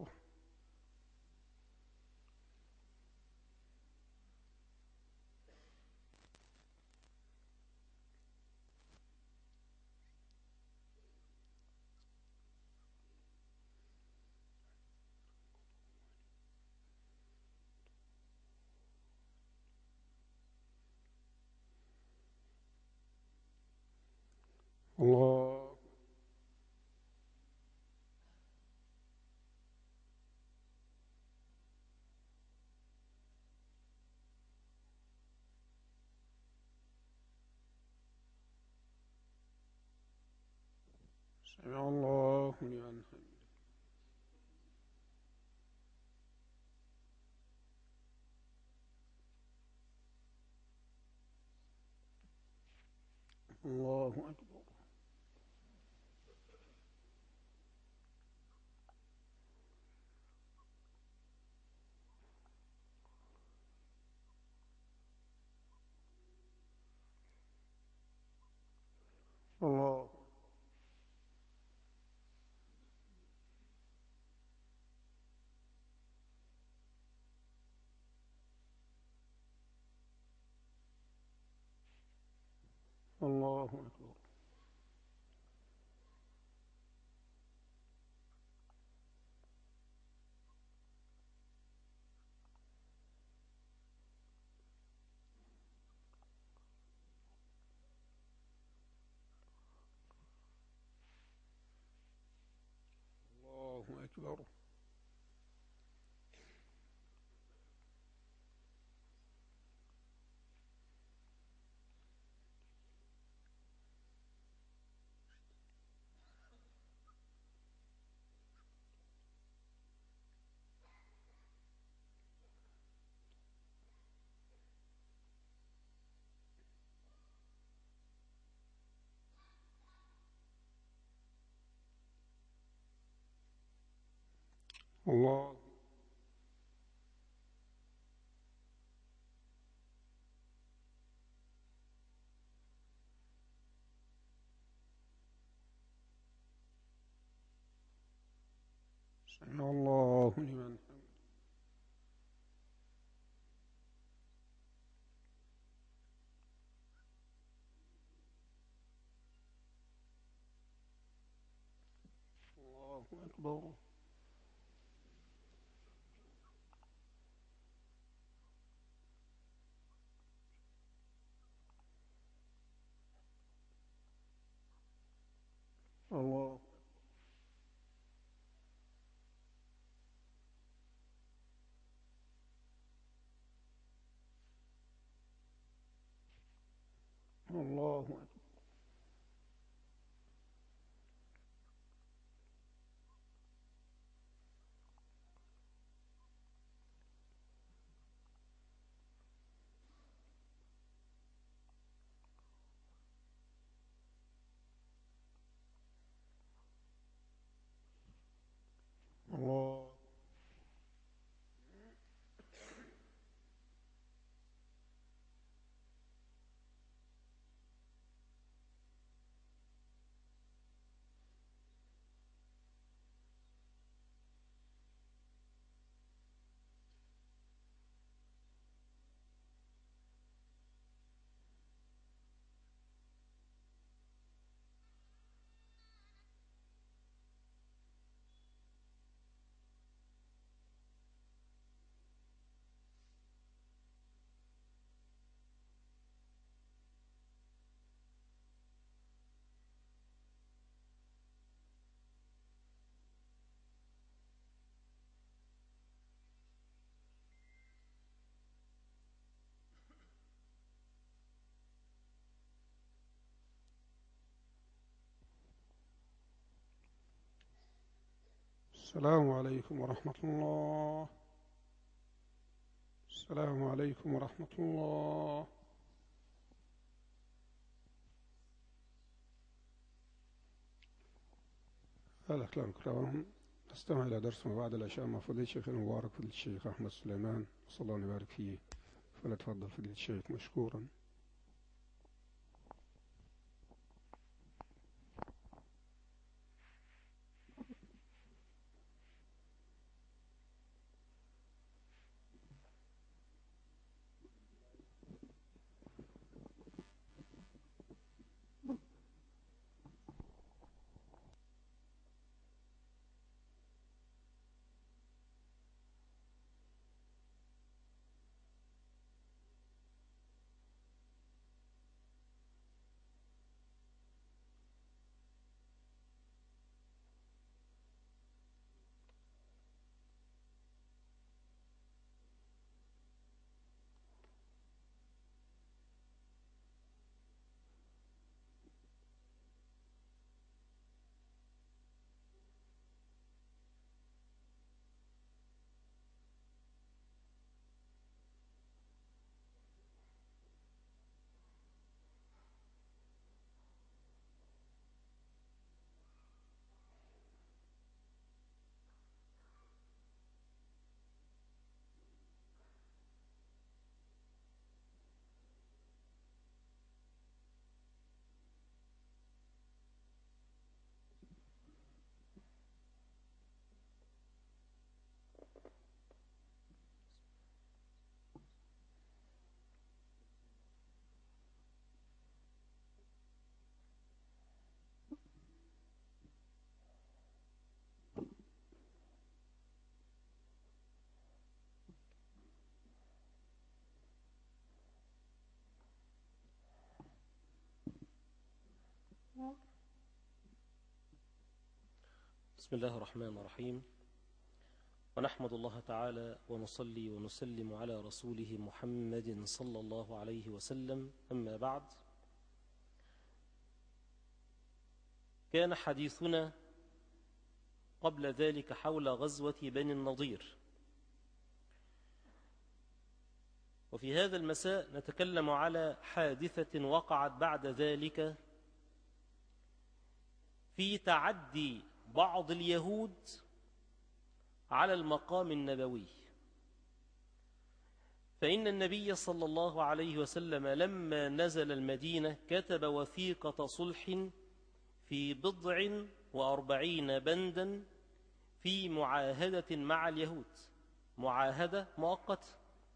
الله. سمع الله لمن حمده. الله أكبر. الله. الله أكبر. الله أكبر. الله. سمع الله لمن حمده. الله أكبر. الله أكبر. الله. السلام عليكم ورحمة الله. السلام عليكم ورحمة الله. الأخوة الكرام، نستمع إلى درس ما بعد العشاء مع فضيلة الشيخ المبارك فضيلة الشيخ أحمد سليمان، صلى الله يبارك فيه. فليتفضل فضيلة الشيخ مشكورا. بسم الله الرحمن الرحيم، ونحمد الله تعالى ونصلي ونسلم على رسوله محمد صلى الله عليه وسلم. أما بعد، كان حديثنا قبل ذلك حول غزوة بني النضير، وفي هذا المساء نتكلم على حادثة وقعت بعد ذلك في تعدي بعض اليهود على المقام النبوي. فإن النبي صلى الله عليه وسلم لما نزل المدينة كتب وثيقة صلح في بضع وأربعين بندا في معاهدة مع اليهود، معاهدة مؤقتة،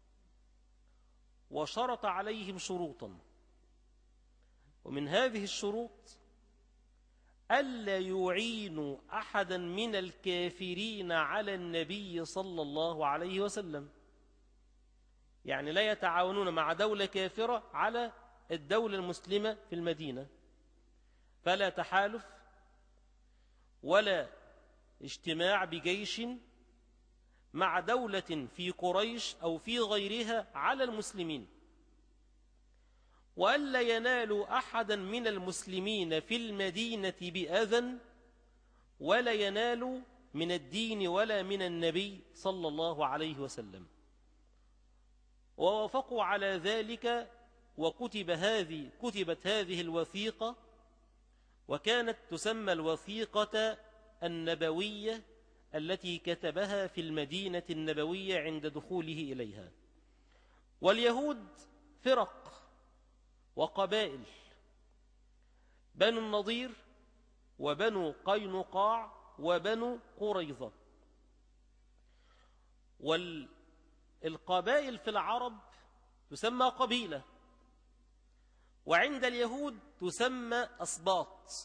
وشرط عليهم شروطا، ومن هذه الشروط ألا يعينوا أحدا من الكافرين على النبي صلى الله عليه وسلم، يعني لا يتعاونون مع دولة كافرة على الدولة المسلمة في المدينة، فلا تحالف ولا اجتماع بجيش مع دولة في قريش أو في غيرها على المسلمين. وألا ينالوا أحدا من المسلمين في المدينة بأذى ولا ينالوا من الدين ولا من النبي صلى الله عليه وسلم. ووافقوا على ذلك، وكتب هذه كتبت هذه الوثيقة، وكانت تسمى الوثيقة النبوية التي كتبها في المدينة النبوية عند دخوله إليها. واليهود فرق وقبائل، بنو النضير وبنو قينقاع وبنو قريظة. والقبائل في العرب تسمى قبيلة، وعند اليهود تسمى أسباط،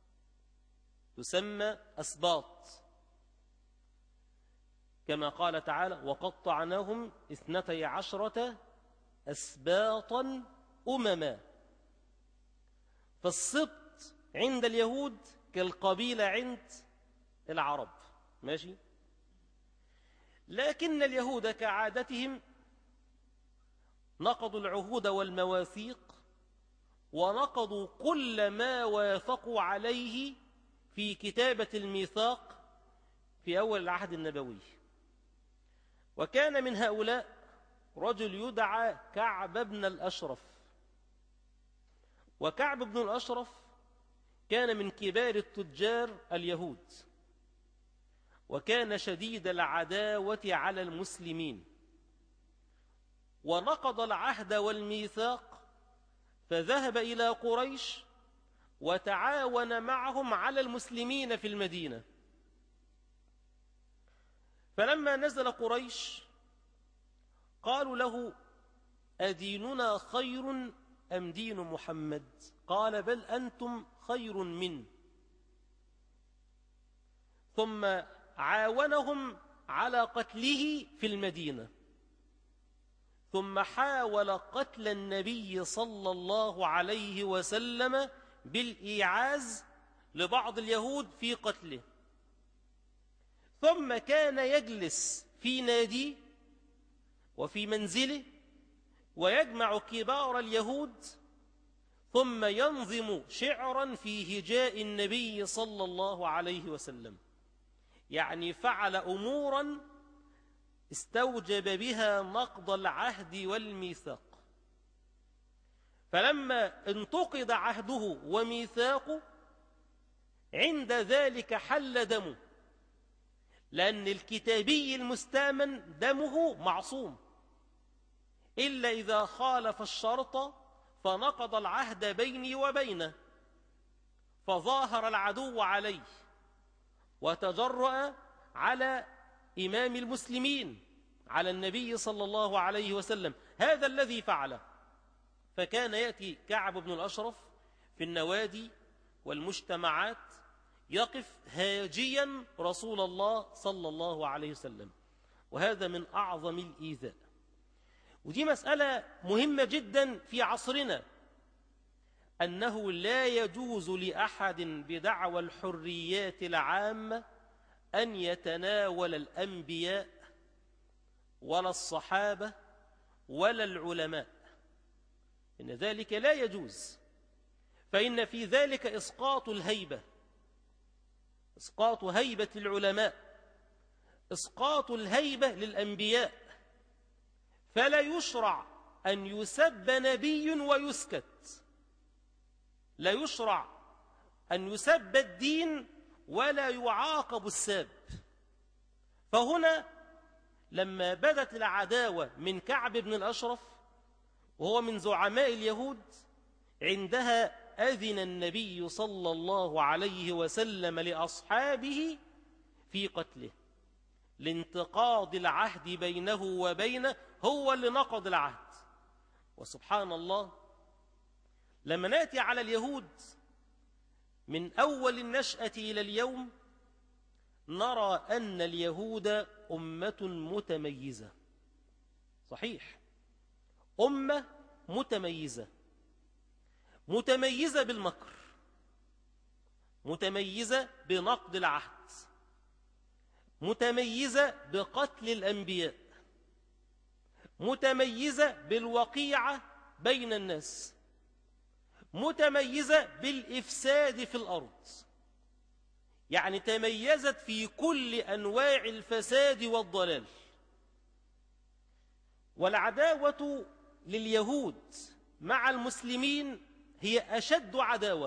تسمى أسباط، كما قال تعالى: وقطعناهم اثنتي عشرة أسباطا أمما. فالسبط عند اليهود كالقبيلة عند العرب، ماشي. لكن اليهود كعادتهم نقضوا العهود والمواثيق، ونقضوا كل ما وافقوا عليه في كتابة الميثاق في أول العهد النبوي. وكان من هؤلاء رجل يدعى كعب بن الأشرف. وكعب بن الأشرف كان من كبار التجار اليهود، وكان شديد العداوة على المسلمين، ونقض العهد والميثاق، فذهب إلى قريش وتعاون معهم على المسلمين في المدينة. فلما نزل قريش قالوا له: أديننا خير أم دين محمد؟ قال: بل أنتم خير منه. ثم عاونهم على قتله في المدينة، ثم حاول قتل النبي صلى الله عليه وسلم بالإيعاز لبعض اليهود في قتله. ثم كان يجلس في ناديه وفي منزله ويجمع كبار اليهود، ثم ينظم شعرا في هجاء النبي صلى الله عليه وسلم. يعني فعل أمورا استوجب بها نقض العهد والميثاق. فلما انتقض عهده وميثاقه عند ذلك حل دمه، لأن الكتابي المستامن دمه معصوم، إلا إذا خالف الشرط فنقض العهد بيني وبينه، فظاهر العدو عليه وتجرأ على إمام المسلمين، على النبي صلى الله عليه وسلم. هذا الذي فعله. فكان يأتي كعب بن الأشرف في النوادي والمجتمعات يقف هاجيا رسول الله صلى الله عليه وسلم، وهذا من أعظم الإيذاء. ودي مسألة مهمة جدا في عصرنا، أنه لا يجوز لأحد بدعوى الحريات العامة أن يتناول الأنبياء ولا الصحابة ولا العلماء، إن ذلك لا يجوز، فإن في ذلك إسقاط الهيبة، إسقاط هيبة العلماء، إسقاط الهيبة للأنبياء. فلا يشرع أن يسب نبي ويسكت، لا يشرع أن يسب الدين ولا يعاقب الساب. فهنا لما بدت العداوة من كعب بن الأشرف وهو من زعماء اليهود، عندها أذن النبي صلى الله عليه وسلم لأصحابه في قتله، لانتقاض العهد بينه وبينه، هو اللي نقض العهد. وسبحان الله، لما نأتي على اليهود من أول النشأة إلى اليوم نرى أن اليهود أمة متميزة. صحيح، أمة متميزة، متميزة بالمكر، متميزة بنقض العهد، متميزة بقتل الأنبياء، متميزة بالوقيعة بين الناس. متميزة بالإفساد في الأرض، يعني تميزت في كل أنواع الفساد والضلال. والعداوة لليهود مع المسلمين هي أشد عداوة،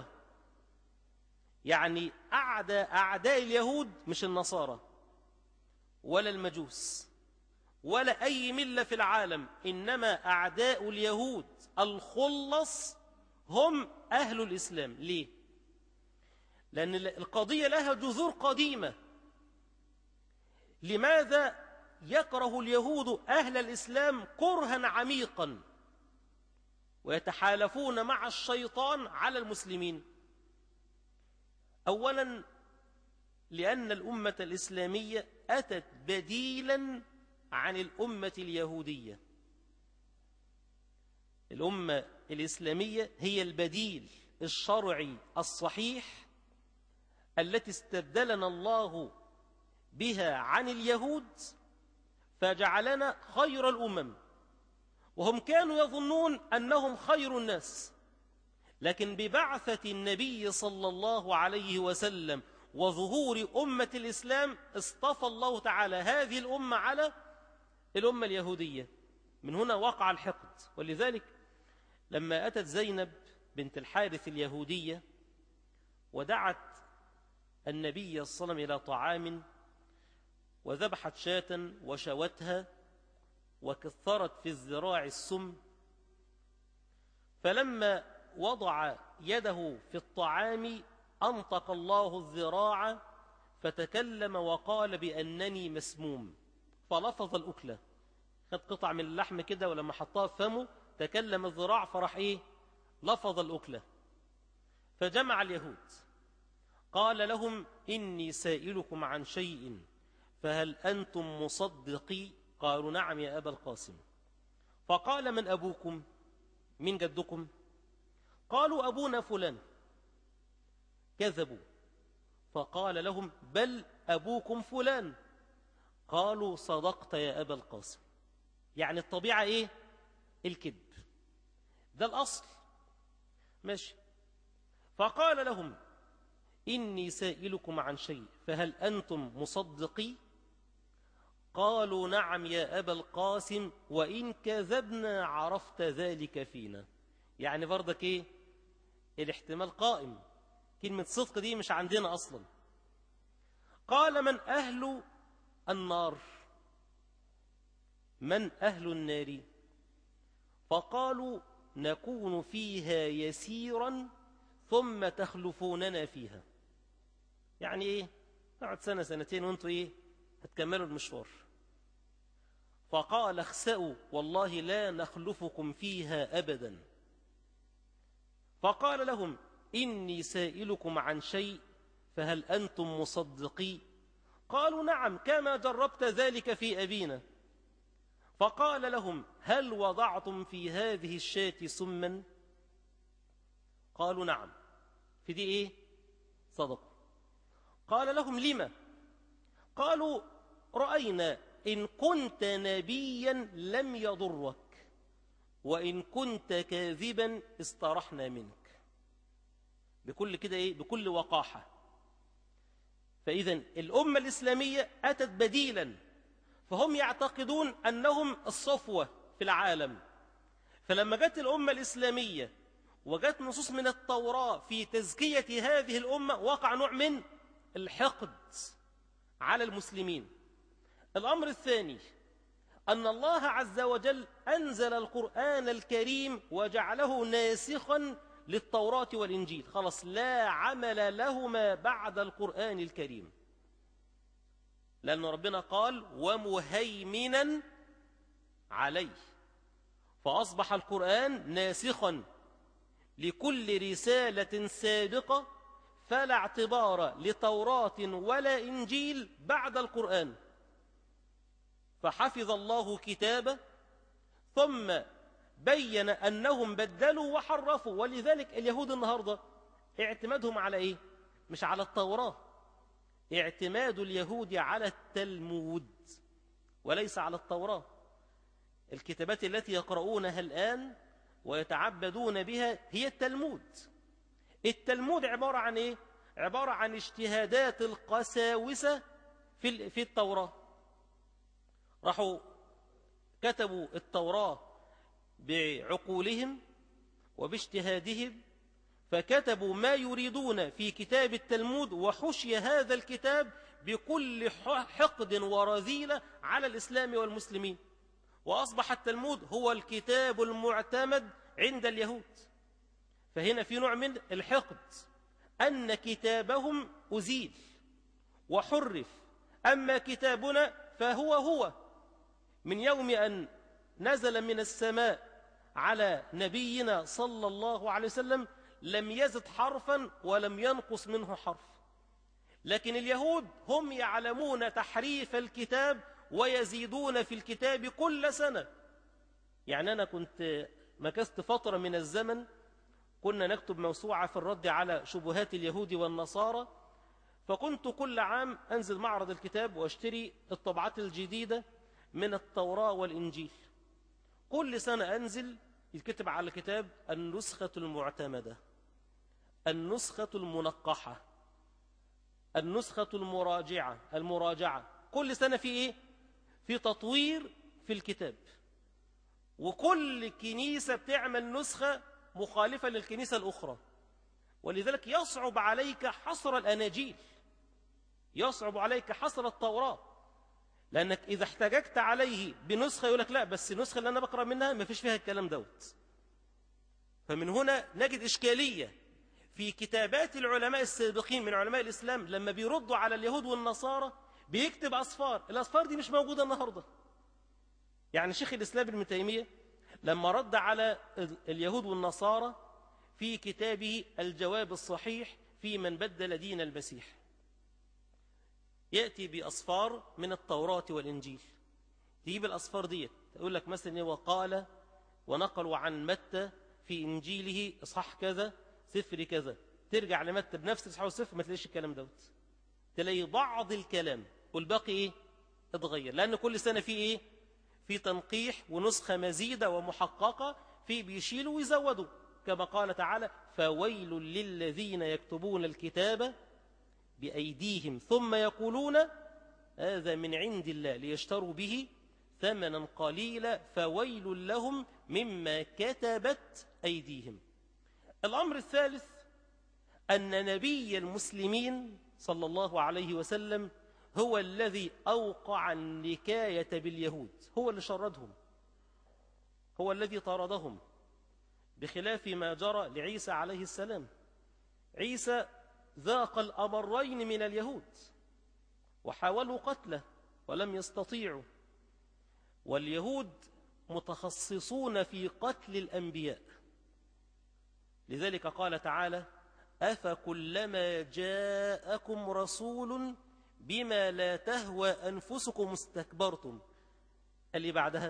يعني أعداء أعداء اليهود مش النصارى ولا المجوس ولا أي ملة في العالم، إنما أعداء اليهود الخلص هم أهل الإسلام. ليه؟ لأن القضية لها جذور قديمة. لماذا يكره اليهود أهل الإسلام كرها عميقا ويتحالفون مع الشيطان على المسلمين؟ أولا لأن الأمة الإسلامية أتت بديلا عن الأمة اليهودية. الأمة الإسلامية هي البديل الشرعي الصحيح التي استبدلنا الله بها عن اليهود فجعلنا خير الأمم، وهم كانوا يظنون أنهم خير الناس، لكن ببعثة النبي صلى الله عليه وسلم وظهور أمة الإسلام اصطفى الله تعالى هذه الأمة على الأمة اليهودية. من هنا وقع الحقد. ولذلك لما أتت زينب بنت الحارث اليهودية ودعت النبي صلى الله عليه وسلم إلى طعام وذبحت شاة وشوتها وكثرت في الذراع السم، فلما وضع يده في الطعام أنطق الله الذراع فتكلم وقال بأنني مسموم، فلفظ الأكلة، خد قطع من اللحم كده ولما حطها في فمه تكلم الذراع فراح إيه؟ لفظ الأكلة. فجمع اليهود قال لهم إني سائلكم عن شيء فهل أنتم مصدقي؟ قالوا نعم يا أبا القاسم. فقال من أبوكم؟ من جدكم؟ قالوا أبونا فلان. كذبوا. فقال لهم بل أبوكم فلان. قالوا صدقت يا أبا القاسم. يعني الطبيعة إيه؟ الكذب، ده الأصل. ماشي. فقال لهم إني سائلكم عن شيء فهل أنتم مصدقي؟ قالوا نعم يا أبا القاسم وإن كذبنا عرفت ذلك فينا. يعني برضك إيه؟ الاحتمال قائم، كلمة صدق دي مش عندنا أصلا. قال من أهل النار؟ من أهل النار؟ فقالوا نكون فيها يسيرا ثم تخلفوننا فيها. يعني إيه؟ نقعد سنة سنتين وانتوا إيه؟ هتكملوا المشوار. فقال اخسأوا والله لا نخلفكم فيها أبدا. فقال لهم إني سائلكم عن شيء فهل أنتم مصدقي؟ قالوا نعم كما جربت ذلك في أبينا. فقال لهم هل وضعتم في هذه الشاة سما؟ قالوا نعم. في دي إيه؟ صدقوا. قال لهم لما؟ قالوا رأينا إن كنت نبيا لم يضرك وإن كنت كاذبا استرحنا منك. بكل كده إيه؟ بكل وقاحة. فإذا الأمة الإسلامية أتت بديلا، فهم يعتقدون أنهم الصفوة في العالم. فلما جت الأمة الإسلامية وجت نصوص من التوراة في تزكية هذه الأمة وقع نوع من الحقد على المسلمين. الأمر الثاني أن الله عز وجل أنزل القرآن الكريم وجعله ناسخا للتوراة والإنجيل، خلاص لا عمل لهما بعد القرآن الكريم، لأن ربنا قال ومهيمنا عليه، فأصبح القرآن ناسخا لكل رسالة سابقة، فلا اعتبار لتوراة ولا إنجيل بعد القرآن. فحفظ الله كتابه ثم بين أنهم بدلوا وحرفوا. ولذلك اليهود النهاردة اعتمادهم على إيه؟ مش على التوراة، اعتماد اليهود على التلمود وليس على التوراة. الكتابات التي يقرؤونها الآن ويتعبدون بها هي التلمود. التلمود عبارة عن إيه؟ عبارة عن اجتهادات القساوسة في في التوراة. راحوا كتبوا التوراة بعقولهم وباجتهادهم، فكتبوا ما يريدون في كتاب التلمود، وحشي هذا الكتاب بكل حقد ورذيلة على الإسلام والمسلمين، وأصبح التلمود هو الكتاب المعتمد عند اليهود. فهنا في نوع من الحقد أن كتابهم أزيل وحرف، أما كتابنا فهو هو من يوم أن نزل من السماء على نبينا صلى الله عليه وسلم لم يزد حرفا ولم ينقص منه حرف. لكن اليهود هم يعلمون تحريف الكتاب ويزيدون في الكتاب كل سنة. يعني أنا كنت مكثت فترة من الزمن كنا نكتب موسوعة في الرد على شبهات اليهود والنصارى، فكنت كل عام أنزل معرض الكتاب واشتري الطبعات الجديدة من التوراة والإنجيل. كل سنة أنزل يتكتب على الكتاب النسخة المعتمدة، النسخة المنقحة، النسخة المراجعة المراجعة. كل سنة في إيه؟ في تطوير في الكتاب، وكل كنيسة بتعمل نسخة مخالفة للكنيسة الأخرى. ولذلك يصعب عليك حصر الأناجيل، يصعب عليك حصر التوراة، لأنك إذا احتججت عليه بنسخة يقول لك لا بس النسخة اللي أنا بقرأ منها ما فيش فيها الكلام دوت. فمن هنا نجد إشكالية في كتابات العلماء السابقين من علماء الإسلام لما بيردوا على اليهود والنصارى بيكتب أصفار، الأصفار دي مش موجودة النهاردة. يعني شيخ الإسلام ابن تيمية لما رد على اليهود والنصارى في كتابه الجواب الصحيح في من بدل دين المسيح، يأتي بأصفار من التوراة والإنجيل. تجيب الأصفار دي تقول لك مثلا وقال ونقلوا عن متى في إنجيله إصحاح كذا سفر كذا، ترجع لمتى بنفس الإصحاح والسفر ما تلاقيش الكلام دوت، تلاقي بعض الكلام والباقي إيه؟ اتغير، لأن كل سنة في إيه؟ في تنقيح ونسخة مزيدة ومحققة، في بيشيلوا ويزودوا، كما قال تعالى فويل للذين يكتبون الكتاب بأيديهم ثم يقولون هذا من عند الله ليشتروا به ثمنا قليلا فويل لهم مما كتبت أيديهم. الأمر الثالث أن نبي المسلمين صلى الله عليه وسلم هو الذي أوقع النكاية باليهود، هو اللي شردهم، هو الذي طردهم، بخلاف ما جرى لعيسى عليه السلام. عيسى ذاق الأمرين من اليهود وحاولوا قتله ولم يستطيعوا، واليهود متخصصون في قتل الأنبياء. لذلك قال تعالى أفكلما جاءكم رسول بما لا تهوى أنفسكم استكبرتم، اللي بعدها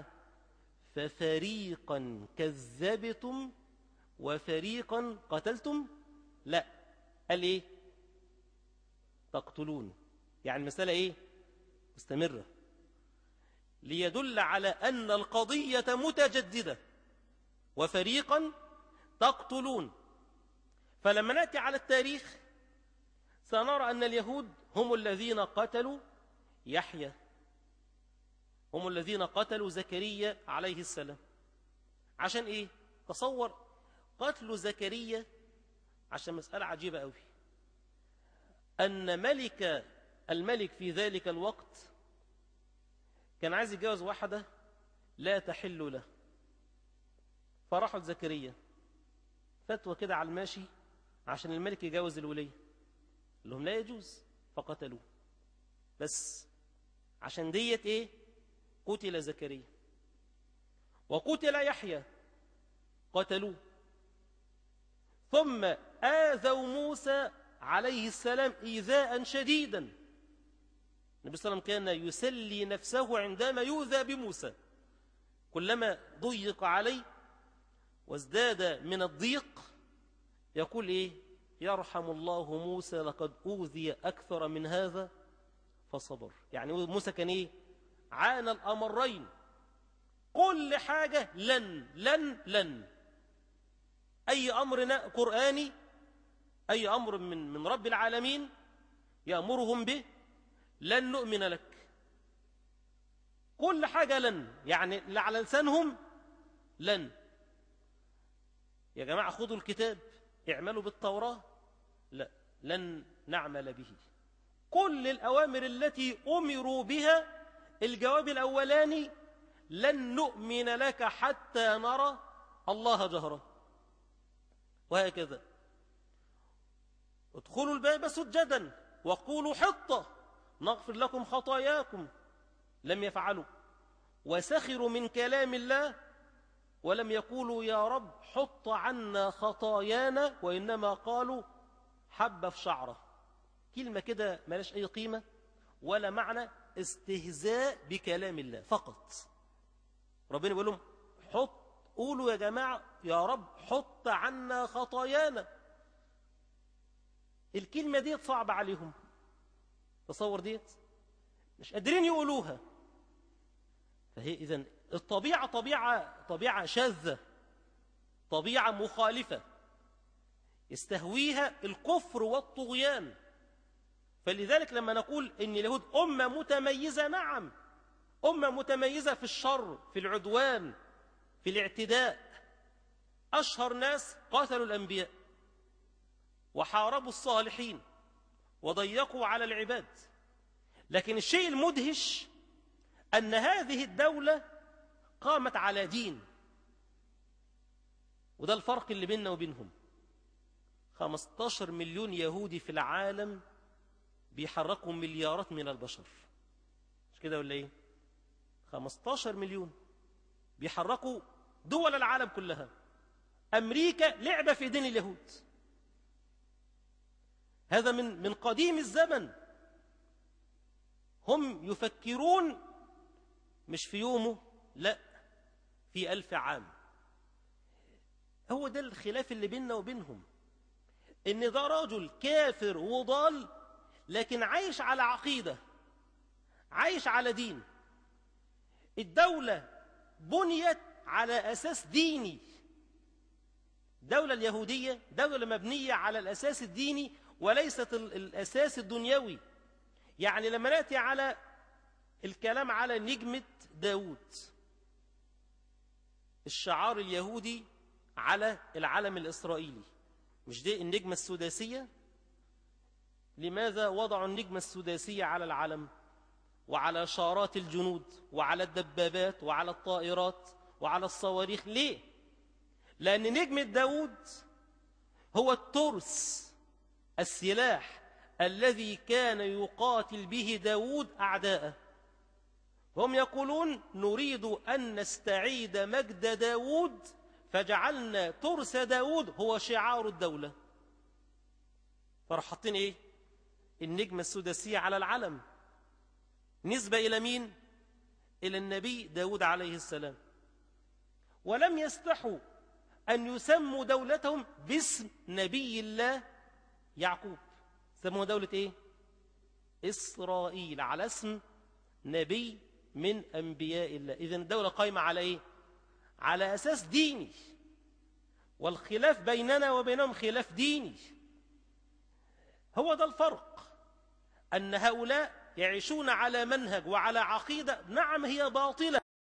ففريقا كذبتم وفريقا قتلتم، لا قال إيه تقتلون، يعني المسألة إيه مستمرة، ليدل على أن القضية متجددة، وفريقا تقتلون. فلما نأتي على التاريخ سنرى أن اليهود هم الذين قتلوا يحيى، هم الذين قتلوا زكريا عليه السلام. عشان إيه؟ تصور قتل زكريا عشان مسألة عجيبة أوي، أن ملك الملك في ذلك الوقت كان عايز يتجوز واحدة لا تحل له، فراحوا لزكريا فتوى كده على الماشي عشان الملك يجوز الولية، قال لهم لا يجوز، فقتلوه. بس عشان ديت ايه قتل زكريا، وقتل يحيى قتلوه. ثم آذوا موسى عليه السلام إيذاء شديدا، النبي صلى الله عليه وسلم كان يسلي نفسه عندما يؤذى بموسى، كلما ضيق عليه وازداد من الضيق يقول إيه يرحم الله موسى لقد أوذي أكثر من هذا فصبر. يعني موسى كان إيه عانى الأمرين، كل حاجة لن لن لن، أي أمر قرآني، أي أمر من من رب العالمين يأمرهم به لن نؤمن لك. كل حاجة لن، يعني اللي على لسانهم لن. يا جماعة خذوا الكتاب اعملوا بالتوراة، لا، لن نعمل به. كل الأوامر التي أمروا بها الجواب الأولاني لن نؤمن لك حتى نرى الله جهرا. وهكذا ادخلوا الباب سجدا وقولوا حطة نغفر لكم خطاياكم، لم يفعلوا. وسخروا من كلام الله ولم يقولوا يا رب حط عنا خطايانا، وإنما قالوا حبة في شعره، كلمة كده ملاش أي قيمة ولا معنى، استهزاء بكلام الله فقط. ربنا بيقول لهم حط، قولوا يا جماعة يا رب حط عنا خطايانا. الكلمة دي صعبة عليهم، تصور ديت مش قادرين يقولوها. فهي إذن الطبيعة طبيعة طبيعة شاذة، طبيعة مخالفة يستهويها الكفر والطغيان. فلذلك لما نقول إن اليهود أمة متميزة، نعم أمة متميزة في الشر، في العدوان، في الاعتداء. أشهر ناس قاتلوا الأنبياء وحاربوا الصالحين وضيقوا على العباد. لكن الشيء المدهش أن هذه الدولة قامت على دين، وده الفرق اللي بيننا وبينهم. خمسة عشر مليون يهودي في العالم بيحركوا مليارات من البشر، مش كده ولا ايه؟ خمسة عشر مليون بيحركوا دول العالم كلها. أمريكا لعبة في دين اليهود، هذا من من قديم الزمن. هم يفكرون مش في يومه، لا، في ألف عام. هو ده الخلاف اللي بيننا وبينهم، إن ده رجل كافر وضال لكن عايش على عقيدة، عايش على دين. الدولة بنيت على أساس ديني، الدولة اليهودية دولة مبنية على الأساس الديني وليست الأساس الدنيوي. يعني لما نأتي على الكلام على نجمة داود، الشعار اليهودي على العلم الإسرائيلي، مش دي النجمة السداسية؟ لماذا وضعوا النجمة السداسية على العلم وعلى شارات الجنود وعلى الدبابات وعلى الطائرات وعلى الصواريخ؟ ليه؟ لأن نجمة داود هو الترس، السلاح الذي كان يقاتل به داود أعداءه. هم يقولون نريد أن نستعيد مجد داود فجعلنا ترس داود هو شعار الدولة. فراح حاطين إيه؟ النجمة السداسية على العلم، نسبة إلى مين؟ إلى النبي داود عليه السلام. ولم يستحوا أن يسموا دولتهم باسم نبي الله يعقوب، سموها دولة إيه؟ إسرائيل، على اسم نبي من أنبياء الله. إذن الدولة قائمة على إيه؟ على أساس ديني، والخلاف بيننا وبينهم خلاف ديني. هو ده الفرق، أن هؤلاء يعيشون على منهج وعلى عقيدة، نعم هي باطلة